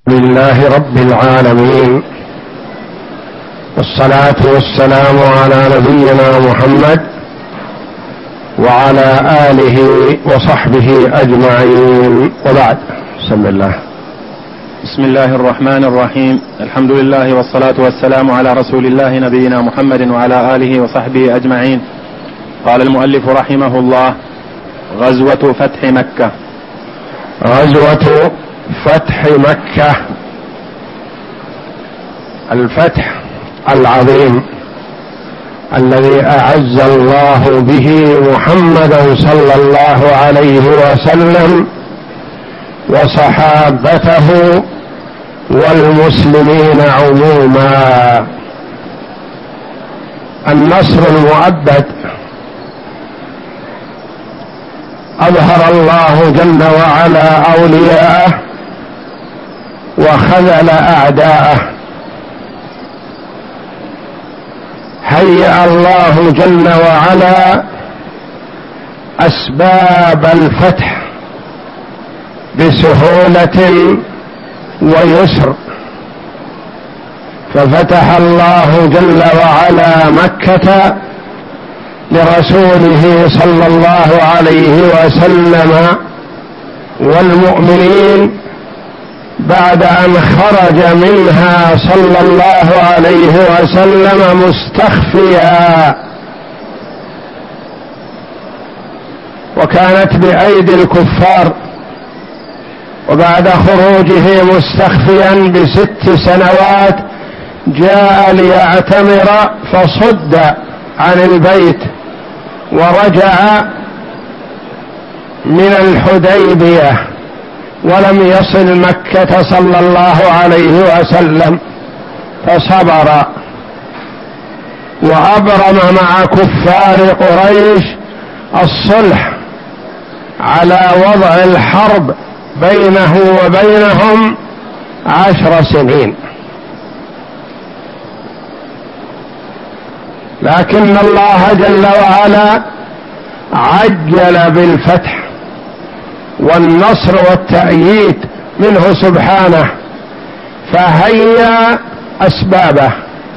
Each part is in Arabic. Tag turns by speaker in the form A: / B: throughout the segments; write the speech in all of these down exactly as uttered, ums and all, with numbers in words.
A: لله رب العالمين، والصلاة والسلام على نبينا محمد وعلى آله وصحبه أجمعين، وبعد. بسم الله.
B: بسم الله الرحمن الرحيم. الحمد لله والصلاة والسلام على رسول الله نبينا محمد وعلى آله وصحبه أجمعين. قال المؤلف رحمه الله: غزوة فتح مكة.
A: غزوة فتح مكة، الفتح العظيم الذي أعز الله به محمدا صلى الله عليه وسلم وصحابته والمسلمين عموما. النصر المؤبد أظهر الله جل وعلا أولياءه وخذل أعداءه. هيأ الله جل وعلا أسباب الفتح بسهولة ويسر، ففتح الله جل وعلا مكة لرسوله صلى الله عليه وسلم والمؤمنين بعد أن خرج منها صلى الله عليه وسلم مستخفيا، وكانت بأيدي الكفار، وبعد خروجه مستخفيا بست سنوات جاء ليعتمر فصد عن البيت ورجع من الحديبية ولم يصل مكة صلى الله عليه وسلم، فصبر وأبرم مع كفار قريش الصلح على وضع الحرب بينه وبينهم عشر سنين. لكن الله جل وعلا عجل بالفتح والنصر والتأييد منه سبحانه، فهيا أسبابه.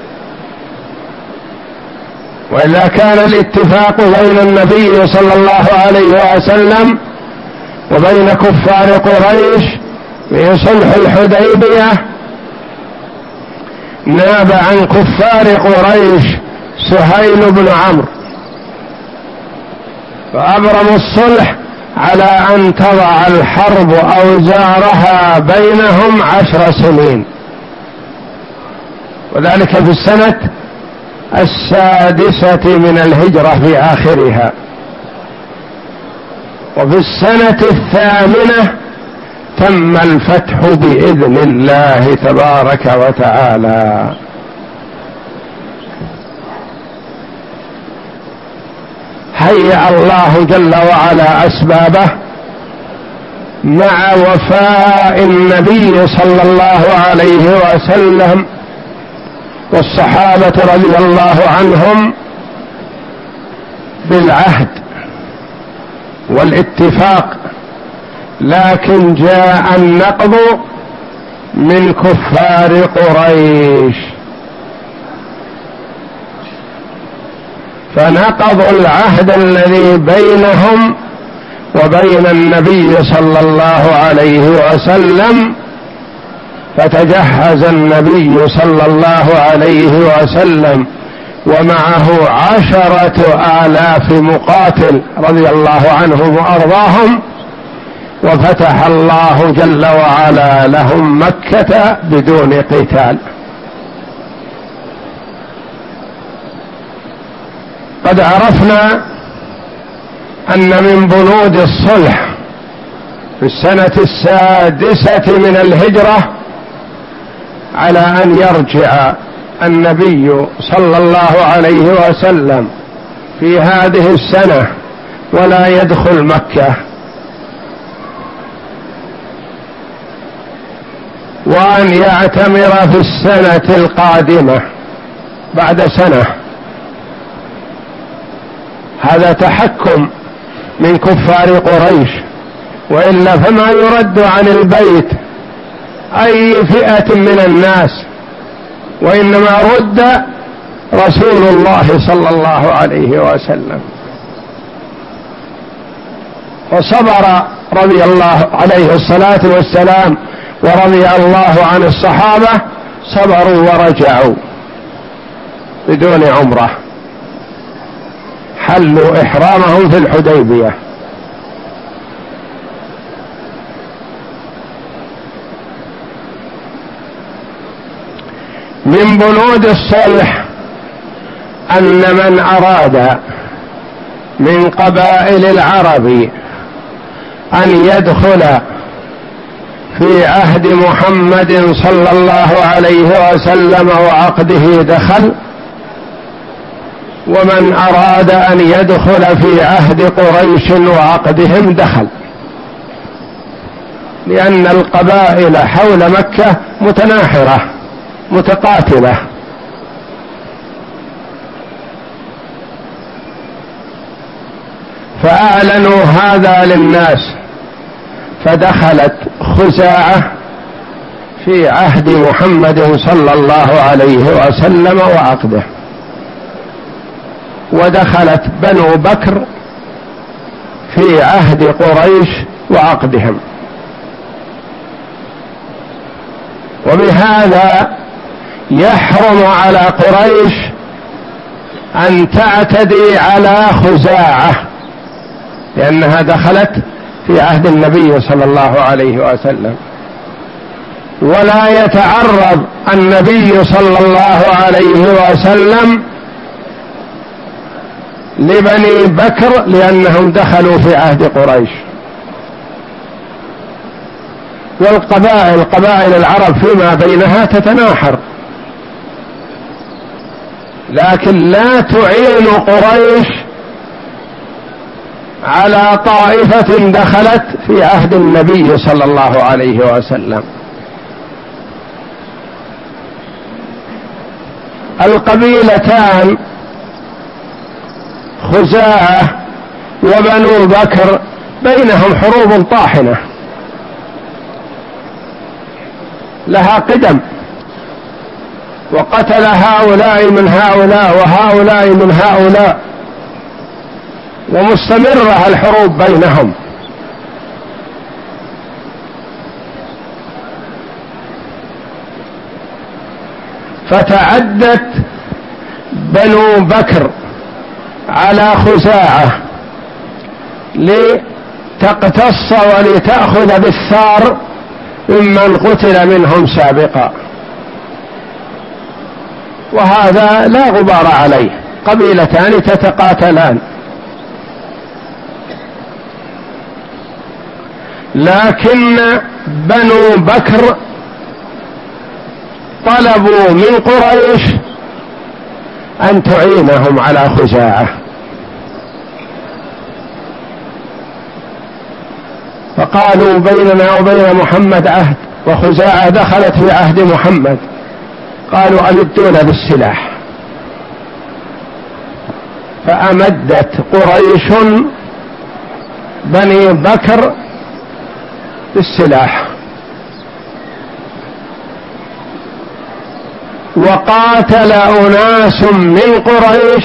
A: وإلا كان الاتفاق بين النبي صلى الله عليه وسلم وبين كفار قريش في صلح الحديبية ناب عن كفار قريش سهيل بن عمرو، فأبرموا الصلح على أن تضع الحرب أوزارها بينهم عشر سنين، وذلك في السنة السادسة من الهجرة في آخرها. وفي السنة الثامنة تم الفتح بإذن الله تبارك وتعالى. هيأ الله جل وعلا أسبابه مع وفاء النبي صلى الله عليه وسلم والصحابة رضي الله عنهم بالعهد والاتفاق، لكن جاء النقض من كفار قريش، فنقضوا العهد الذي بينهم وبين النبي صلى الله عليه وسلم، فتجهز النبي صلى الله عليه وسلم ومعه عشرة آلاف مقاتل رضي الله عنهم وأرضاهم، وفتح الله جل وعلا لهم مكة بدون قتال. قد عرفنا أن من بنود الصلح في السنة السادسة من الهجرة على أن يرجع النبي صلى الله عليه وسلم في هذه السنة ولا يدخل مكة، وأن يعتمر في السنة القادمة بعد سنة. هذا تحكم من كفار قريش، وإلا فما يرد عن البيت أي فئة من الناس، وإنما رد رسول الله صلى الله عليه وسلم. وصبر رضي الله عليه الصلاة والسلام ورضي الله عن الصحابة، صبروا ورجعوا بدون عمرة، حلوا إحرامهم في الحديبية. من بنود الصلح أن من أراد من قبائل العرب أن يدخل في عهد محمد صلى الله عليه وسلم وعقده دخل، ومن أراد أن يدخل في عهد قريش وعقدهم دخل، لأن القبائل حول مكة متناحرة متقاتلة. فأعلنوا هذا للناس، فدخلت خزاعة في عهد محمد صلى الله عليه وسلم وعقده، ودخلت بنو بكر في عهد قريش وعقدهم. وبهذا يحرم على قريش أن تعتدي على خزاعة، لأنها دخلت في عهد النبي صلى الله عليه وسلم. ولا يتعرض النبي صلى الله عليه وسلم لبني بكر لأنهم دخلوا في عهد قريش. والقبائل قبائل العرب فيما بينها تتناحر، لكن لا تعين قريش على طائفة دخلت في عهد النبي صلى الله عليه وسلم. القبيلتان خزاعة وبنو بكر بينهم حروب طاحنة لها قدم، وقتل هؤلاء من هؤلاء وهؤلاء من هؤلاء، ومستمرة الحروب بينهم. فتعدت بنو بكر على خزاعة لتقتص ولتأخذ بالثار ممن قتل منهم سابقا، وهذا لا غبار عليه، قبيلتان تتقاتلان. لكن بنو بكر طلبوا من قريش أن تعينهم على خزاعة، فقالوا بيننا وبين محمد عهد، وخزاعة دخلت في عهد محمد، قالوا أمدونا بالسلاح. فأمدت قريش بني بكر بالسلاح، وقاتل أناس من قريش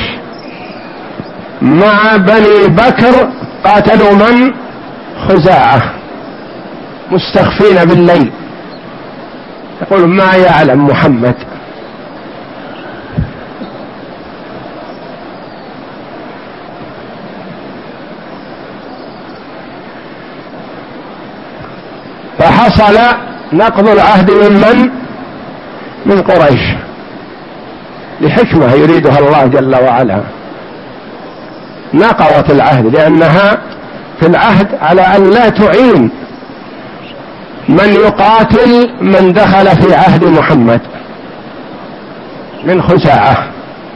A: مع بني بكر، قاتلوا من؟ خزاعة، مستخفين بالليل، يقول ما يعلم محمد. فحصل نقض العهد ممن؟ من قريش، لحكمة يريدها الله جل وعلا. نقضت العهد لأنها في العهد على أن لا تعين من يقاتل من دخل في عهد محمد من خزاعة،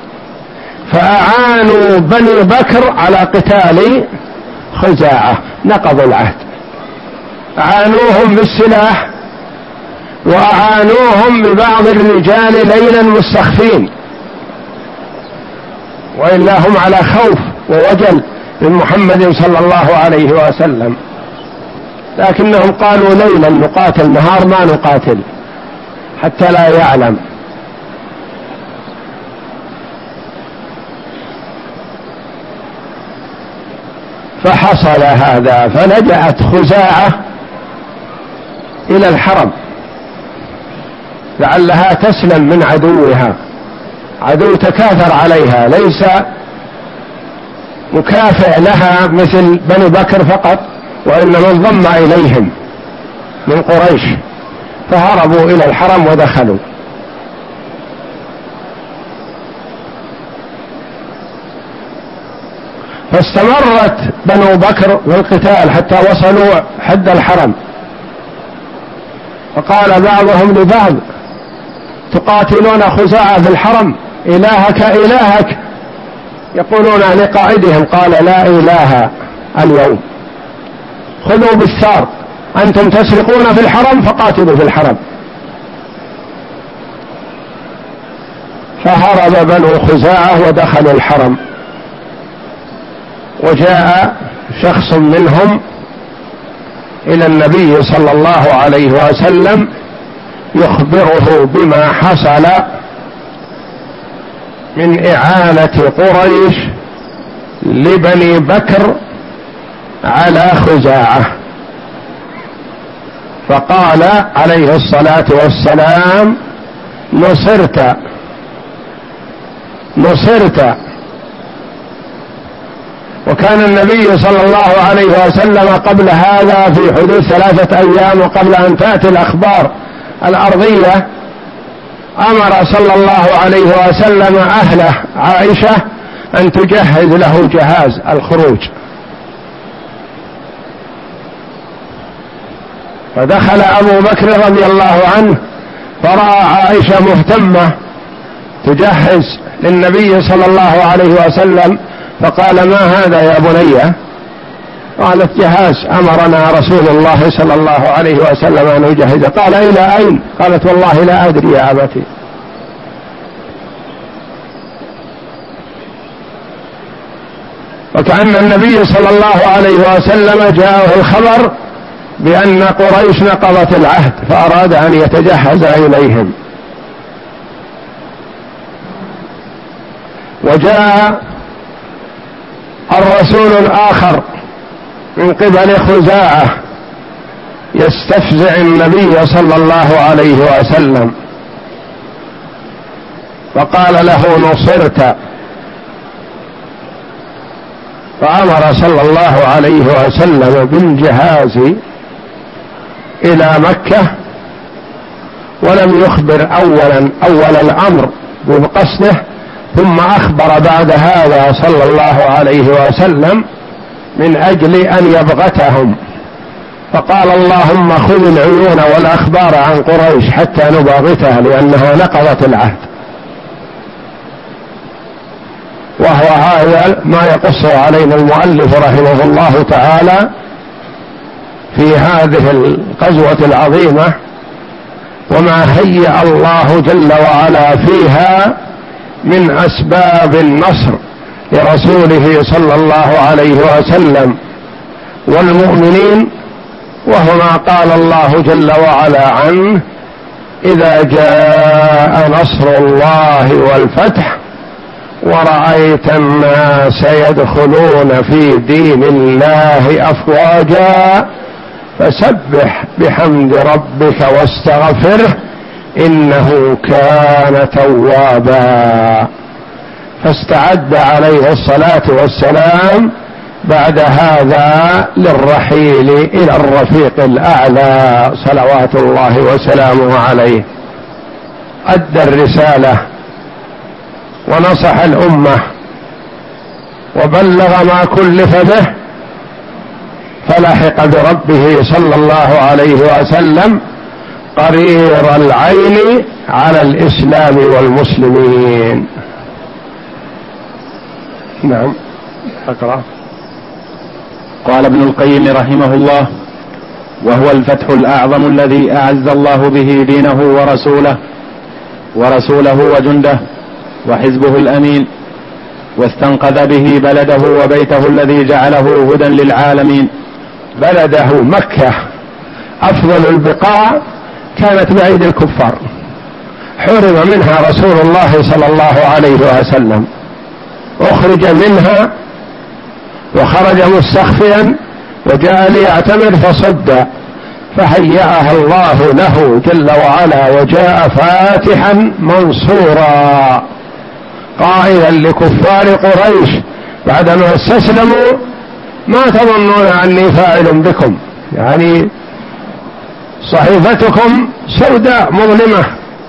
A: فأعانوا بني بكر على قتال خزاعة، نقضوا العهد، أعانوهم بالسلاح وأعانوهم ببعض الرجال ليلا مستخفين، وإلا هم على خوف ووجل من محمد صلى الله عليه وسلم. لكنهم قالوا ليلا نقاتل، نهار ما نقاتل حتى لا يعلم. فحصل هذا، فلجأت خزاعة إلى الحرم لعلها تسلم من عدوها، عدو تكاثر عليها ليس مكافئ لها مثل بني بكر فقط، وإنما انضم إليهم من قريش، فهربوا إلى الحرم ودخلوا. فاستمرت بنو بكر بالقتال حتى وصلوا حد الحرم، فقال بعضهم لبعض: تقاتلون خزاعة في الحرم، إلهك إلهك. يقولون لقائدهم: قال: لا إله اليوم، خذوا بالثار، أنتم تسرقون في الحرم فقاتلوا في الحرم. فهرب بنو خزاعة ودخلوا الحرم، وجاء شخص منهم إلى النبي صلى الله عليه وسلم يخبره بما حصل من إعانة قريش لبني بكر على خزاعة. فقال عليه الصلاة والسلام: نصرت نصرت. وكان النبي صلى الله عليه وسلم قبل هذا في حدود ثلاثة أيام وقبل أن تأتي الأخبار الأرضية أمر صلى الله عليه وسلم أهله عائشة أن تجهز له جهاز الخروج. فدخل أبو بكر رضي الله عنه فرأى عائشة مهتمة تجهز للنبي صلى الله عليه وسلم، فقال: ما هذا يا بني؟ قالت: جهاز أمرنا رسول الله صلى الله عليه وسلم أن نجهز. قال: إلى أين؟ قالت: والله لا أدري يا أبتي. وكأن النبي صلى الله عليه وسلم جاءه الخبر بأن قريش نقضت العهد، فأراد أن يتجهز إليهم. وجاء الرسول الآخر من قبل خزاعة يستفزع النبي صلى الله عليه وسلم، فقال له: نصرت. فأمر صلى الله عليه وسلم بالجهاز إلى مكة، ولم يخبر أولا أول الأمر بقصده، ثم أخبر بعد هذا صلى الله عليه وسلم من أجل أن يبغتهم، فقال: اللهم خذ العيون والأخبار عن قريش حتى نباغتها لأنها نقضت العهد. وهو هذا ما يقص علينا المؤلف رحمه الله تعالى في هذه الغزوة العظيمة، وما هيأ الله جل وعلا فيها من أسباب النصر لرسوله صلى الله عليه وسلم والمؤمنين، وهو ما قال الله جل وعلا عنه: إذا جاء نصر الله والفتح ورأيت الناس يدخلون في دين الله أفواجا فسبح بحمد ربك واستغفره إنه كان توابا. فاستعد عليه الصلاة والسلام بعد هذا للرحيل إلى الرفيق الأعلى صلوات الله وسلامه عليه. أدى الرسالة ونصح الأمة وبلغ ما كلف به، فلحق بربه صلى الله عليه وسلم قرير العين على الإسلام والمسلمين. نعم، أقرأ.
B: قال ابن القيم رحمه الله: وهو الفتح الأعظم الذي أعز الله به دينه ورسوله ورسوله وجنده وحزبه الأمين، واستنقذ به بلده وبيته الذي جعله هدى للعالمين،
A: بلده مكة أفضل البقاع كانت بأيدي الكفار، حرم منها رسول الله صلى الله عليه وسلم، أخرج منها وخرج مستخفيا وجاء ليعتمر فصد، فهيأها الله له جل وعلا وجاء فاتحا منصورا قائلا لكفار قريش بعدما استسلموا: ما تظنون أني فاعل بكم، يعني صحيفتكم سوداء مظلمة،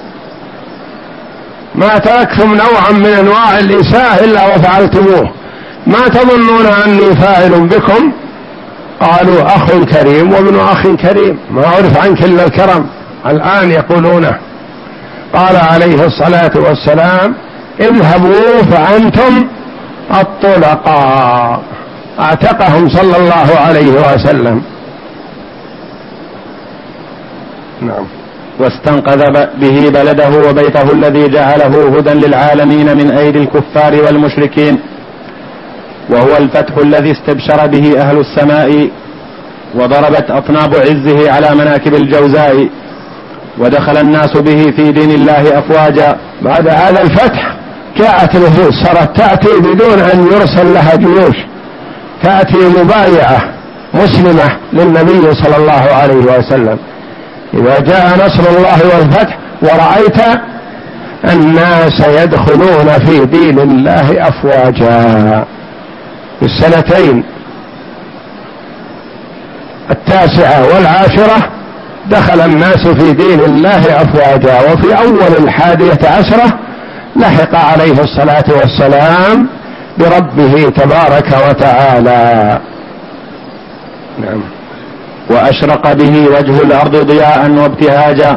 A: ما تركتم نوعا من أنواع الإساءة إلا وفعلتموه، ما تظنون أني فاعل بكم؟ قالوا: أخ كريم وابن أخ كريم، ما عرف عنك إلا الكرم، الآن يقولونه. قال عليه الصلاة والسلام: اذهبوا فأنتم الطلقاء، اعتقهم صلى الله عليه وسلم. نعم.
B: واستنقذ به بلده وبيته الذي جعله هدى للعالمين من أيدي الكفار والمشركين، وهو الفتح الذي استبشر به أهل السماء وضربت أطناب عزه على مناكب الجوزاء، ودخل الناس به في دين الله أفواجا.
A: بعد هذا الفتح جاءت النفوس، صارت تأتي بدون أن يرسل لها جيوش، تأتي مبايعة مسلمة للنبي صلى الله عليه وسلم. إذا جاء نصر الله والفتح ورأيت الناس يدخلون في دين الله أفواجا. في السنتين التاسعة والعاشرة دخل الناس في دين الله أفواجا، وفي أول الحادية عشرة لحق عليه الصلاة والسلام بربه تبارك وتعالى. نعم.
B: وأشرق به وجه الأرض ضياء وابتهاجا.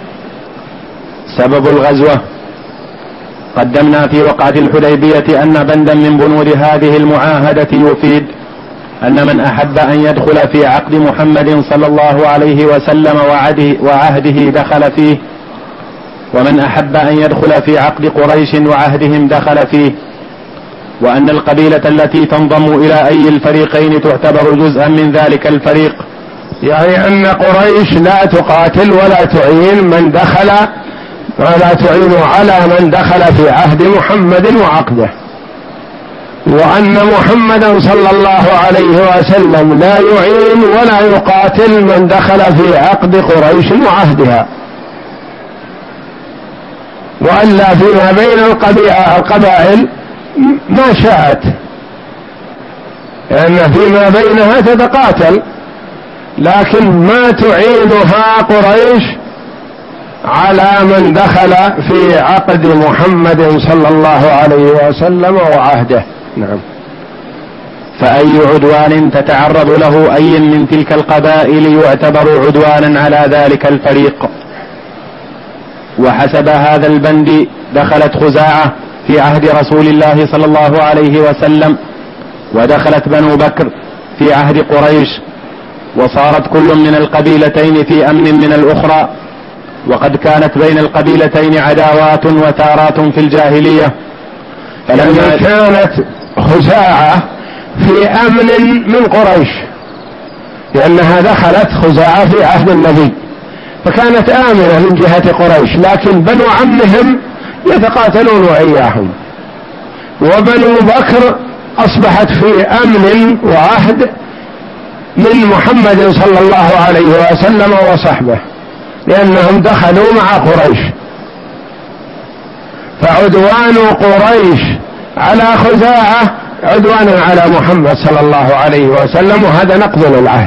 B: سبب الغزوة: قدمنا في وقعة الحديبية أن بندا من بنود هذه المعاهدة يفيد أن من أحب أن يدخل في عقد محمد صلى الله عليه وسلم وعهده دخل فيه، ومن أحب أن يدخل في عقد قريش وعهدهم دخل فيه، وأن القبيلة التي تنضم إلى أي الفريقين تعتبر جزءا من ذلك الفريق،
A: يعني أن قريش لا تقاتل ولا تعين من دخل ولا تعين على من دخل في عهد محمد وعقده، وأن محمدا صلى الله عليه وسلم لا يعين ولا يقاتل من دخل في عقد قريش وعهدها، وألا فيما بين القبائل ما شاءت، لأن فيما بينها تتقاتل، لكن ما تعينها قريش على من دخل في عقد محمد صلى الله عليه وسلم وعهده. نعم.
B: فأي عدوان تتعرض له أي من تلك القبائل يعتبر عدوانا على ذلك الفريق. وحسب هذا البند دخلت خزاعة في عهد رسول الله صلى الله عليه وسلم، ودخلت بنو بكر في عهد قريش، وصارت كل من القبيلتين في أمن من الأخرى، وقد كانت بين القبيلتين عداوات وتارات في الجاهلية.
A: فلما كانت خزاعة في أمن من قريش، لأنها دخلت خزاعة في عهد النبي فكانت آمنة من جهة قريش، لكن بنو عمهم يتقاتلون وإياهم، وبنو بكر أصبحت في أمن وعهد من محمد صلى الله عليه وسلم وصحبه، لأنهم دخلوا مع قريش. فعدوان قريش على خزاعة عدوان على محمد صلى الله عليه وسلم، وهذا نقض للعهد.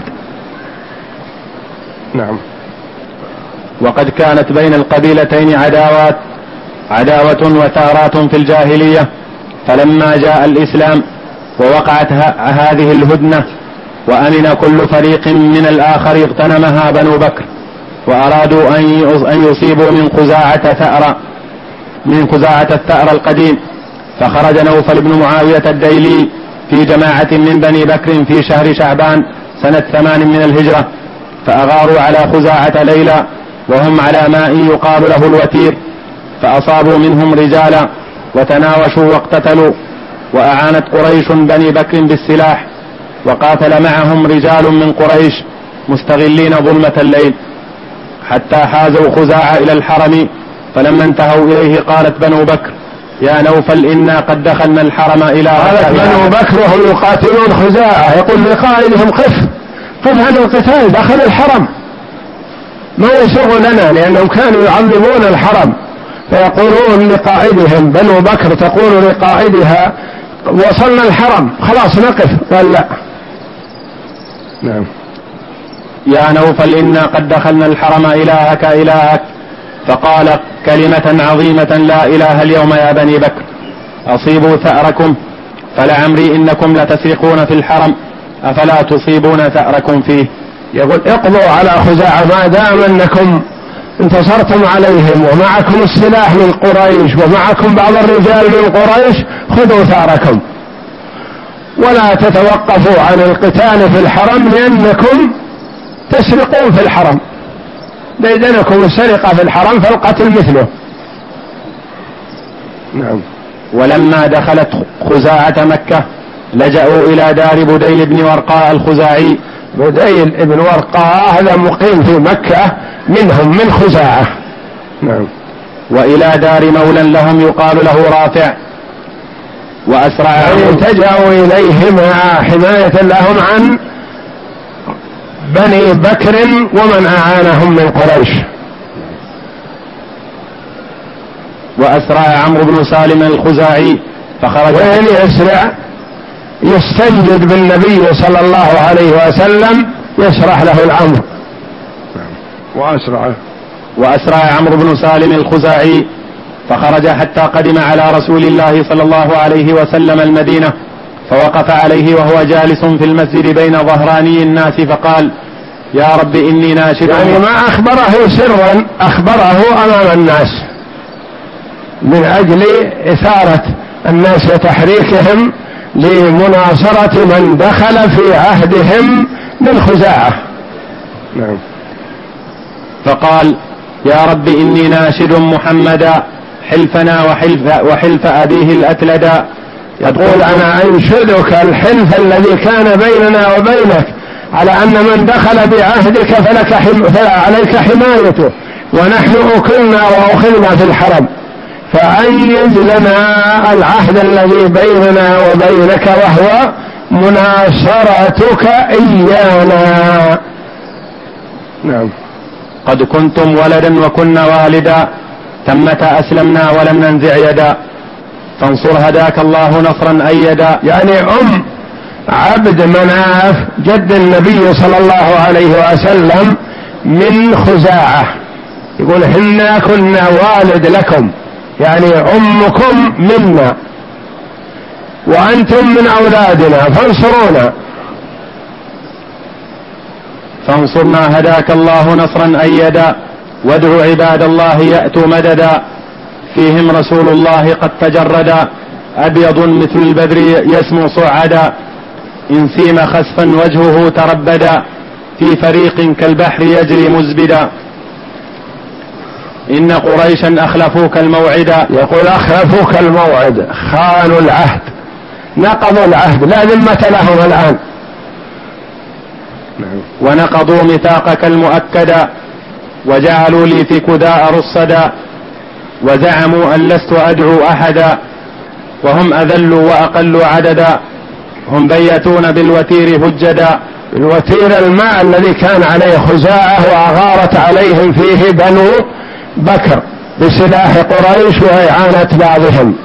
A: نعم.
B: وقد كانت بين القبيلتين عداوات عداوة وثارات في الجاهلية، فلما جاء الإسلام ووقعت هذه الهدنة وأمن كل فريق من الآخر اغتنمها بنو بكر، وأرادوا أن يصيبوا من خزاعة ثأر من خزاعة الثأر القديم، فخرج نوفل بن معاوية الديلي في جماعة من بني بكر في شهر شعبان سنة ثمان من الهجرة، فأغاروا على خزاعة ليلى وهم على ماء يقال له الوتير، فأصابوا منهم رجالا وتناوشوا واقتتلوا، وأعانت قريش بني بكر بالسلاح، وقاتل معهم رجال من قريش مستغلين ظلمة الليل حتى حازوا خزاعة إلى الحرم، فلما انتهوا إليه قالت بنو بكر يا نوفل إنا قد دخلنا الحرم إلى
A: قالت بنو بكر وهم يقاتلون خزاعة يقول لقائدهم قف قف عن القتال داخل الحرم، ما يسر لنا، لأنهم كانوا يعظمون الحرم، فيقولون لقائدهم بنو بكر تقول لقائدها وصلنا الحرم خلاص نقف، قال لا. نعم.
B: يا نوفل إنا قد دخلنا الحرم إلهك إلهك، فقال كلمة عظيمة لا إله اليوم يا بني بكر، أصيبوا ثأركم فلعمري إنكم لتسرقون في الحرم أفلا تصيبون ثأركم فيه.
A: يقول اقضوا على خزاعة ما دام أنكم انتصرتم عليهم ومعكم السلاح من قريش ومعكم بعض الرجال من قريش، خذوا ثأركم ولا تتوقفوا عن القتال في الحرم لأنكم تسرقون في الحرم، بيدنكم السرقة في الحرم فالقتل مثله.
B: نعم. ولما دخلت خزاعة مكة لجأوا إلى دار بديل بن ورقاء الخزاعي.
A: بديل بن ورقاء هذا مقيم في مكة منهم من خزاعة.
B: نعم. وإلى دار مولى لهم يقال له رافع، وأسرع
A: يعني التجأوا إليهما حماية لهم عن بني بكر ومن أعانهم من قريش.
B: وأسرع عمرو بن سالم الخزاعي فخرج.
A: وين يسرع؟ يستنجد بالنبي صلى الله عليه وسلم يشرح له الأمر. وأسرع
B: وأسرع عمرو بن سالم الخزاعي فخرج حتى قدم على رسول الله صلى الله عليه وسلم المدينة، فوقف عليه وهو جالس في المسجد بين ظهراني الناس فقال يا رب إني ناشد.
A: يعني ما أخبره سرا، أخبره أمام الناس من أجل إثارة الناس وتحريكهم لمناصرة من دخل في عهدهم من خزاعة.
B: نعم. فقال يا رب إني ناشد محمدا حلفنا وحلف, وحلف أبيه الأتلدا.
A: يقول أنا أنشدك الحلف الذي كان بيننا وبينك على أن من دخل بعهدك فلك حم... فعليك حمايته، ونحن أكلنا وأخذنا في الحرم، فأنجز لنا العهد الذي بيننا وبينك وهو مناصرتك إيانا.
B: نعم. قد كنتم ولدا وكنا والدا ثمة أسلمنا ولم ننزع يدا، فانصر هداك الله نصرا أيدا.
A: يعني أم عبد مناف جد النبي صلى الله عليه وسلم من خزاعة، يقول حنا كنا والد لكم، يعني أمكم منا وأنتم من أولادنا فانصرونا.
B: فانصرنا هداك الله نصرا أيدا، وادعوا عباد الله يأتوا مددا، فيهم رسول الله قد تجردا، أبيض مثل البدر يسمو صعدا، إن سيم خسفا وجهه تربدا، في فريق كالبحر يجري مزبدا، إن قريشا أخلفوك الموعدا.
A: يقول أخلفوك الموعد، خانوا العهد، نقضوا العهد، لا ذمة لهم الآن.
B: ونقضوا ميثاقك المؤكدا، وجعلوا لي في كداء رصدا، وزعموا أن لست أدعو أحدا، وهم أذلوا وأقلوا عددا، هم بيتون بالوتير هجدا.
A: الوتير الماء الذي كان عليه خزاعة وأغارت عليهم فيه بنو بكر بسلاح قريش وإعانة بعضهم.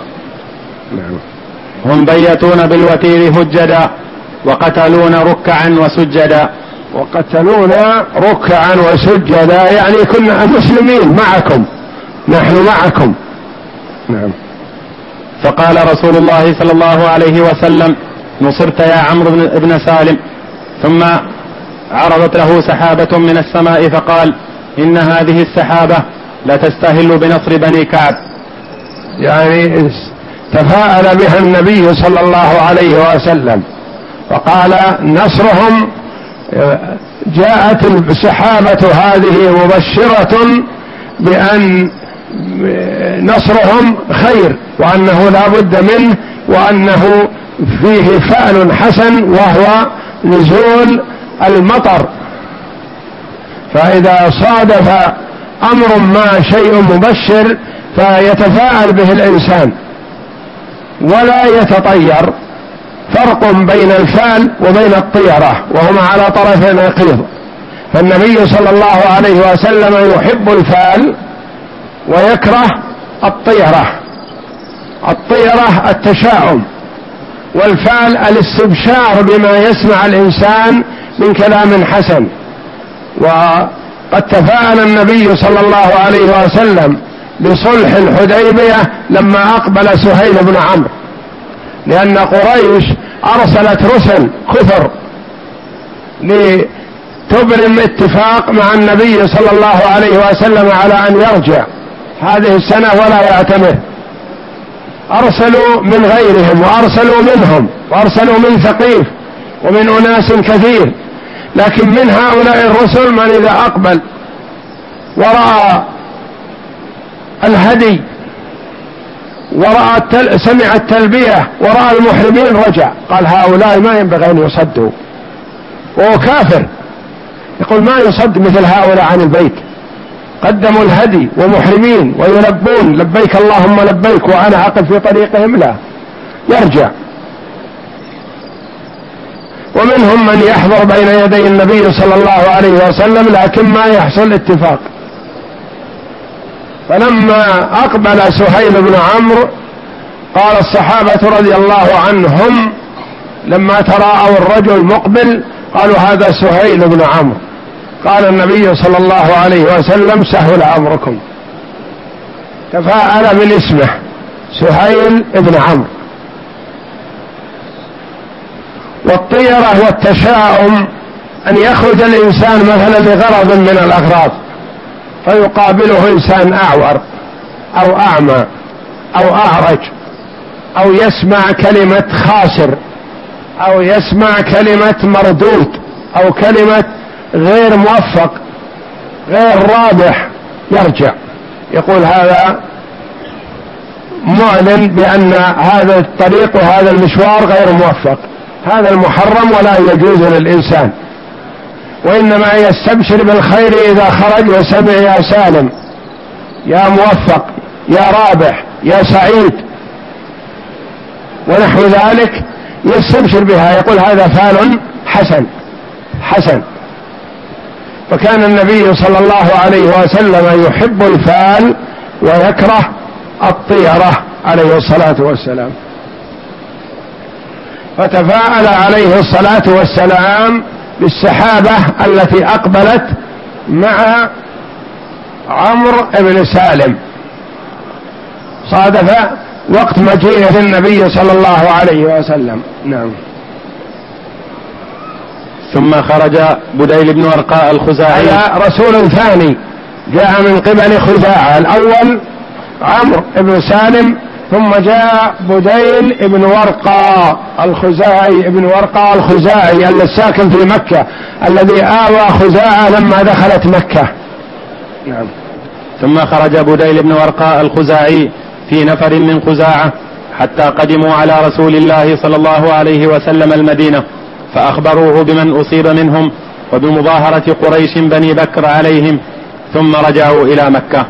B: هم بيتون بالوتير هجدا، وقتلون ركعا وسجدا.
A: وقتلون ركعا وسجدا يعني كنا مسلمين معكم، نحن معكم.
B: نعم. فقال رسول الله صلى الله عليه وسلم نصرت يا عمرو بن سالم. ثم عرضت له سحابة من السماء فقال إن هذه السحابة لتستهل بنصر بني كعب.
A: يعني تفاءل بها النبي صلى الله عليه وسلم وقال نصرهم، جاءت السحابة هذه مبشرة بأن نصرهم خير وأنه لا بد منه، وأنه فيه فأل حسن وهو نزول المطر، فإذا صادف أمر ما شيء مبشر فيتفاءل به الإنسان ولا يتطير. فرق بين الفال وبين الطيرة وهما على طرف نقيض. فالنبي صلى الله عليه وسلم يحب الفال ويكره الطيرة. الطيرة التشاؤم، والفال الاستبشار بما يسمع الإنسان من كلام حسن. وقد تفاءل النبي صلى الله عليه وسلم بصلح الحديبية لما أقبل سهيل بن عمرو، لأن قريش أرسلت رسل كثر لتبرم اتفاق مع النبي صلى الله عليه وسلم على أن يرجع هذه السنة ولا يعتمر. أرسلوا من غيرهم وأرسلوا منهم وأرسلوا من ثقيف ومن أناس كثير، لكن من هؤلاء الرسل من إذا أقبل ورأى الهدي ورأى التل... سمع التلبية ورأى المحرمين رجع. قال هؤلاء ما ينبغي أن يصدوا، وهو كافر يقول ما يصد مثل هؤلاء عن البيت، قدموا الهدي ومحرمين ويلبون لبيك اللهم لبيك وأنا عقل في طريقهم، لا يرجع. ومنهم من يحضر بين يدي النبي صلى الله عليه وسلم لكن ما يحصل اتفاق. فلما أقبل سهيل بن عمرو قال الصحابة رضي الله عنهم لما تراءوا الرجل مقبل قالوا هذا سهيل بن عمرو. قال النبي صلى الله عليه وسلم سهل أمركم، تفاءل من اسمه سهيل بن عمرو. والطيرة والتشاؤم أن يخرج الإنسان مثلا لغرض من الأغراض فيقابله إنسان أعور أو أعمى أو أعرج، أو يسمع كلمة خاسر، أو يسمع كلمة مردود، أو كلمة غير موفق غير رابح، يرجع يقول هذا معلن بأن هذا الطريق وهذا المشوار غير موفق، هذا المحرم ولا يجوز للإنسان، وإنما يستبشر بالخير إذا خرج وسمع يا سالم يا موفق يا رابح يا سعيد ونحو ذلك، يستبشر بها يقول هذا فال حسن حسن. فكان النبي صلى الله عليه وسلم يحب الفال ويكره الطيرة عليه الصلاة والسلام. فتفاءل عليه الصلاة والسلام بالسحابة التي أقبلت مع عمرو بن سالم، صادف وقت مجيئه النبي صلى الله عليه وسلم. نعم.
B: ثم خرج بديل بن ورقاء الخزاعي.
A: هذا رسول ثاني جاء من قبل خزاعة، الأول عمرو بن سالم ثم جاء بديل بن ورقاء الخزاعي ابن ورقاء الخزاعي الساكن في مكة الذي آوى خزاعة لما دخلت مكة. نعم.
B: ثم خرج بديل بن ورقاء الخزاعي في نفر من خزاعة حتى قدموا على رسول الله صلى الله عليه وسلم المدينة، فأخبروه بمن أصيب منهم وبمظاهرة قريش بني بكر عليهم، ثم رجعوا إلى مكة.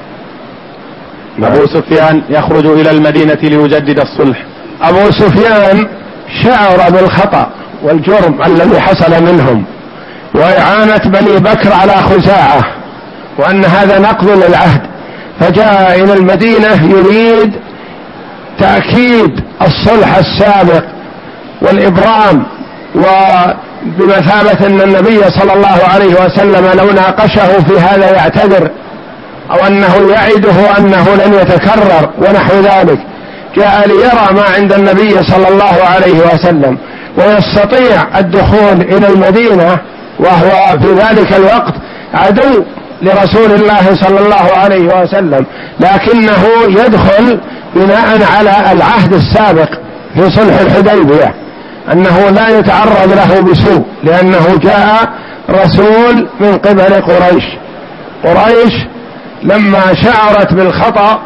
B: أبو سفيان يخرج إلى المدينة ليجدد الصلح.
A: أبو سفيان شعر بالخطأ والجرم الذي حصل منهم وإعانة بني بكر على خزاعة وأن هذا نقض للعهد، فجاء إلى المدينة يريد تأكيد الصلح السابق والإبرام، وبمثابة أن النبي صلى الله عليه وسلم لو ناقشه في هذا يعتذر أو أنه يعده أنه لن يتكرر ونحو ذلك. جاء ليرى ما عند النبي صلى الله عليه وسلم ويستطيع الدخول إلى المدينة، وهو في ذلك الوقت عدو لرسول الله صلى الله عليه وسلم، لكنه يدخل بناء على العهد السابق في صلح الحديبية أنه لا يتعرض له بسوء، لأنه جاء رسول من قبل قريش. قريش لما شعرت بالخطأ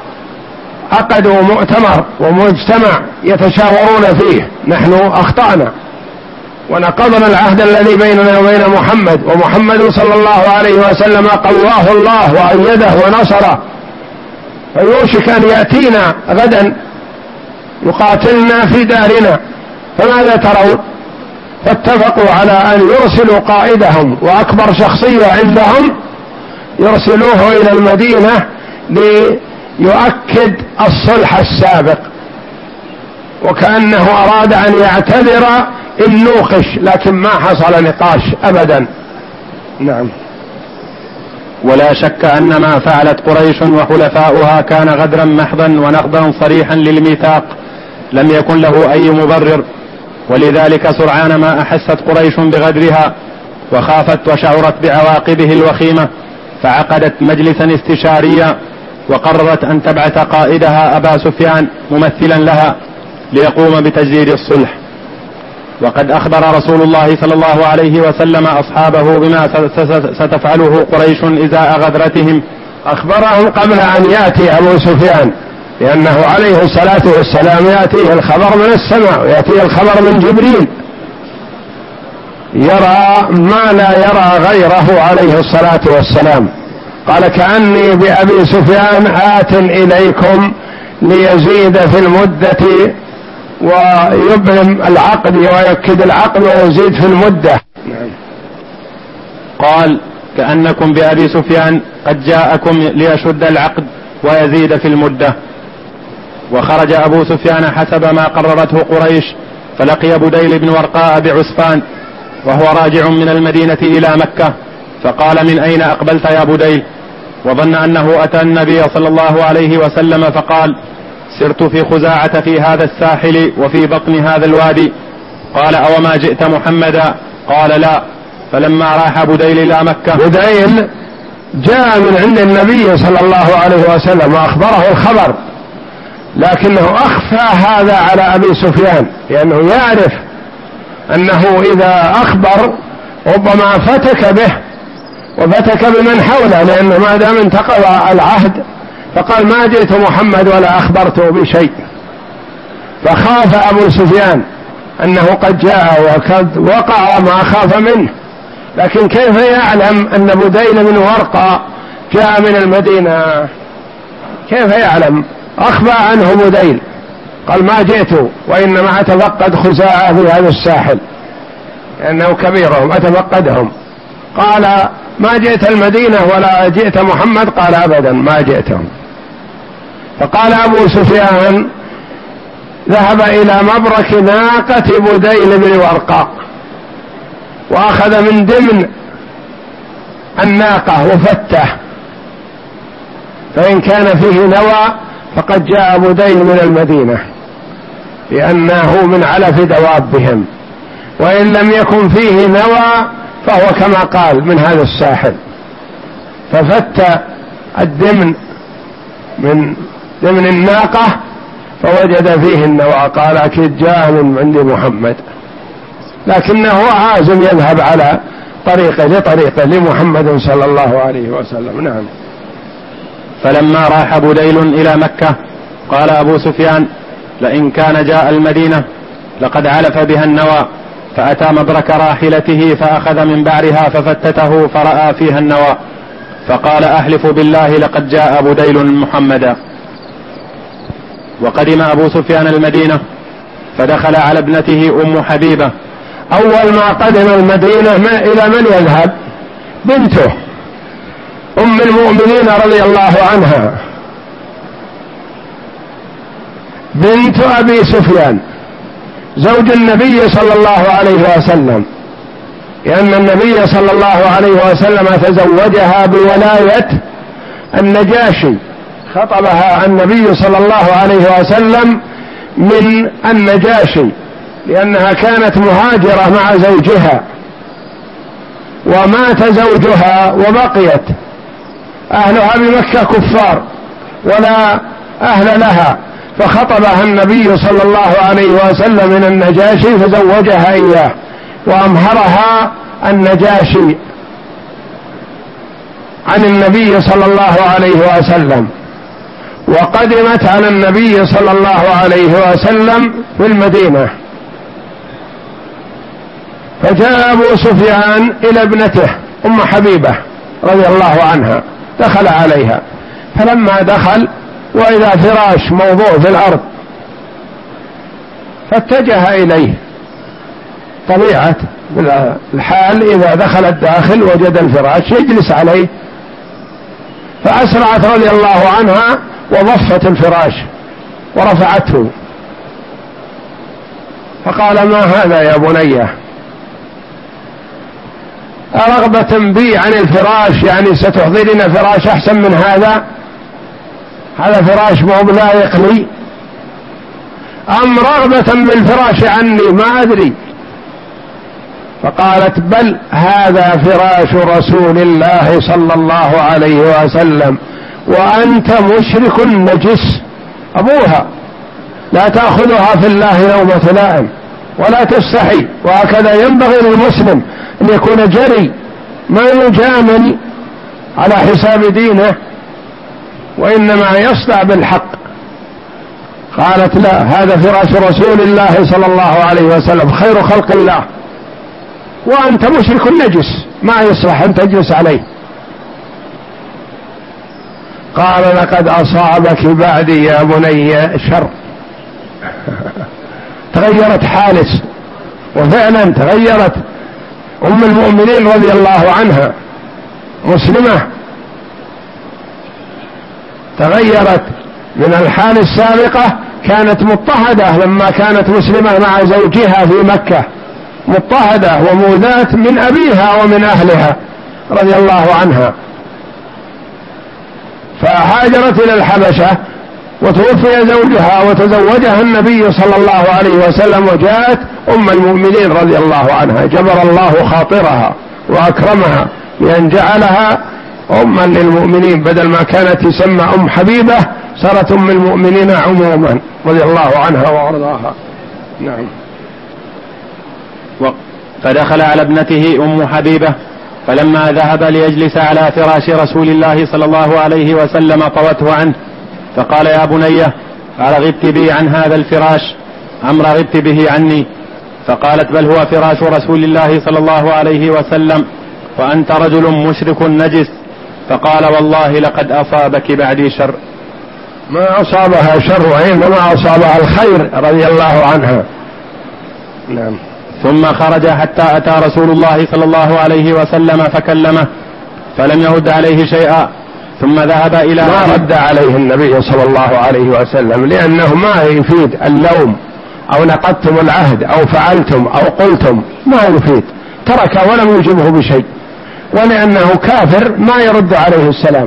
A: عقدوا مؤتمر ومجتمع يتشاورون فيه، نحن أخطأنا ونقضنا العهد الذي بيننا وبين محمد، ومحمد صلى الله عليه وسلم قواه الله وأيده ونصره، فيوشك أن يأتينا غدا يقاتلنا في دارنا، فماذا ترون؟ فاتفقوا على أن يرسلوا قائدهم وأكبر شخصية عندهم يرسلوه إلى المدينة ليؤكد الصلح السابق، وكأنه أراد أن يعتذر إن نوقش، لكن ما حصل نقاش أبدا. نعم.
B: ولا شك أن ما فعلت قريش وحلفاؤها كان غدرا محضا ونقضا صريحا للميثاق لم يكن له أي مبرر، ولذلك سرعان ما أحست قريش بغدرها وخافت وشعرت بعواقبه الوخيمة، فعقدت مجلسا استشاريا وقررت أن تبعث قائدها أبا سفيان ممثلا لها ليقوم بتجديد الصلح. وقد أخبر رسول الله صلى الله عليه وسلم أصحابه بما ستفعله قريش إزاء غدرتهم.
A: أخبرهم قبل أن يأتي أبو سفيان، لأنه عليه الصلاة والسلام يأتيه الخبر من السماء ويأتيه الخبر من جبريل، يرى ما لا يرى غيره عليه الصلاة والسلام. قال: كأني بأبي سفيان آت إليكم ليزيد في المدة ويبرم العقد ويؤكد العقد ويزيد في المدة.
B: قال: كأنكم بأبي سفيان قد جاءكم ليشد العقد ويزيد في المدة. وخرج أبو سفيان حسب ما قررته قريش، فلقي بديل بن ورقاء بعسفان وهو راجع من المدينة إلى مكة، فقال: من أين أقبلت يا بديل؟ وظن أنه أتى النبي صلى الله عليه وسلم فقال: سرت في خزاعة في هذا الساحل وفي بطن هذا الوادي. قال: أو ما جئت محمدا؟ قال: لا. فلما راح بديل إلى مكة،
A: بديل جاء من عند النبي صلى الله عليه وسلم وأخبره الخبر، لكنه أخفى هذا على أبي سفيان، لأنه يعرف أنه إذا أخبر ربما فتك به وفتك بمن حوله، لأنه ما دام انتقض العهد فقال: ما جئت محمد ولا أخبرته بشيء. فخاف أبو سفيان أنه قد جاء وقد وقع ما خاف منه، لكن كيف يعلم أن بديل بن ورقة جاء من المدينة؟ كيف يعلم؟ أخبى عنه بديل، قال: ما جئت، وإنما أتفقد خزاعة في هذا الساحل لأنه كبيرهم أتفقدهم. قال: ما جئت المدينة ولا جئت محمد؟ قال: أبدا ما جئتهم. فقال أبو سفيان: ذهب إلى مبرك ناقة بديل بن ورقاء وأخذ من دمن الناقة وفته، فإن كان فيه نوى فقد جاء بديل من المدينة لأنه من علف دوابهم، وإن لم يكن فيه نوى فهو كما قال من هذا الساحل. ففت الدمن من دمن الناقة فوجد فيه النوى، قال: أكيد جاء من عند محمد، لكنه عازم يذهب على طريقه لطريقه لمحمد صلى الله عليه وسلم. نعم.
B: فلما راح بديل إلى مكة قال أبو سفيان: لئن كان جاء المدينة لقد علف بها النوى، فأتى مبرك راحلته فأخذ من بعرها ففتته فرأى فيها النوى، فقال: أحلف بالله لقد جاء بديل محمدا. وقدم أبو سفيان المدينة فدخل على ابنته أم حبيبة.
A: أول ما قدم المدينة ما إلى من يذهب؟ بنته أم المؤمنين رضي الله عنها، بنت أبي سفيان زوج النبي صلى الله عليه وسلم، لأن النبي صلى الله عليه وسلم تزوجها بولاية النجاشي، خطبها النبي صلى الله عليه وسلم من النجاشي، لأنها كانت مهاجرة مع زوجها، ومات زوجها وبقيت أهلها بمكة كفار ولا أهل لها، فخطبها النبي صلى الله عليه وسلم من النجاشي فزوجها إياه وأمهرها النجاشي عن النبي صلى الله عليه وسلم، وقدمت على النبي صلى الله عليه وسلم في المدينة. فجاء أبو سفيان إلى ابنته أم حبيبة رضي الله عنها، دخل عليها، فلما دخل وإذا فراش موضوع في الأرض فاتجه إليه، طبيعة الحال إذا دخل الداخل وجد الفراش يجلس عليه، فأسرعت رضي الله عنها وضفت الفراش ورفعته، فقال: ما هذا يا بني؟ أرغبة بي عن الفراش؟ يعني ستحضرين فراش أحسن من هذا؟ هذا فراش ما هو بلايق لي، أم رغبة بالفراش عني؟ ما أدري. فقالت: بل هذا فراش رسول الله صلى الله عليه وسلم وأنت مشرك نجس. أبوها لا تأخذها في الله لومة لائم ولا تستحي، وهكذا ينبغي للمسلم أن يكون جري، ما يجامل على حساب دينه، وإنما يصدع بالحق. قالت: لا، هذا فراش رسول الله صلى الله عليه وسلم خير خلق الله، وأنت مشرك نجس، ما يصلح أن تجلس عليه. قال: لقد أصابك بعدي يا بني شر. تغيرت حالس، وفعلا تغيرت أم المؤمنين رضي الله عنها، مسلمة، تغيرت من الحال السابقة، كانت مضطهدة لما كانت مسلمة مع زوجها في مكة، مضطهدة وموذاة من أبيها ومن أهلها رضي الله عنها، فهاجرت إلى الحبشة وتوفي زوجها وتزوجها النبي صلى الله عليه وسلم، وجاءت أم المؤمنين رضي الله عنها، جبر الله خاطرها وأكرمها بأن جعلها أما للمؤمنين، بدل ما كانت تسمى أم حبيبة صارت أم المؤمنين عموما رضي الله عنها وأرضاها. نعم.
B: فدخل على ابنته أم حبيبة، فلما ذهب ليجلس على فراش رسول الله صلى الله عليه وسلم طوته عنه، فقال: يا بني، أرغبت بي عن هذا الفراش أم رغبت به عني؟ فقالت: بل هو فراش رسول الله صلى الله عليه وسلم وأنت رجل مشرك نجس. فقال: والله لقد أصابك بعدي شر.
A: ما أصابها شر، وإنما أصابها الخير رضي الله عنها. نعم.
B: ثم خرج حتى أتى رسول الله صلى الله عليه وسلم فكلمه، فلم يرد عليه شيئا، ثم ذهب إلى
A: ما رد عليه النبي صلى الله عليه وسلم، لأنه ما يفيد اللوم أو نقضتم العهد أو فعلتم أو قلتم، ما يفيد، ترك ولم يجبه بشيء، ولأنه كافر ما يرد عليه السلام،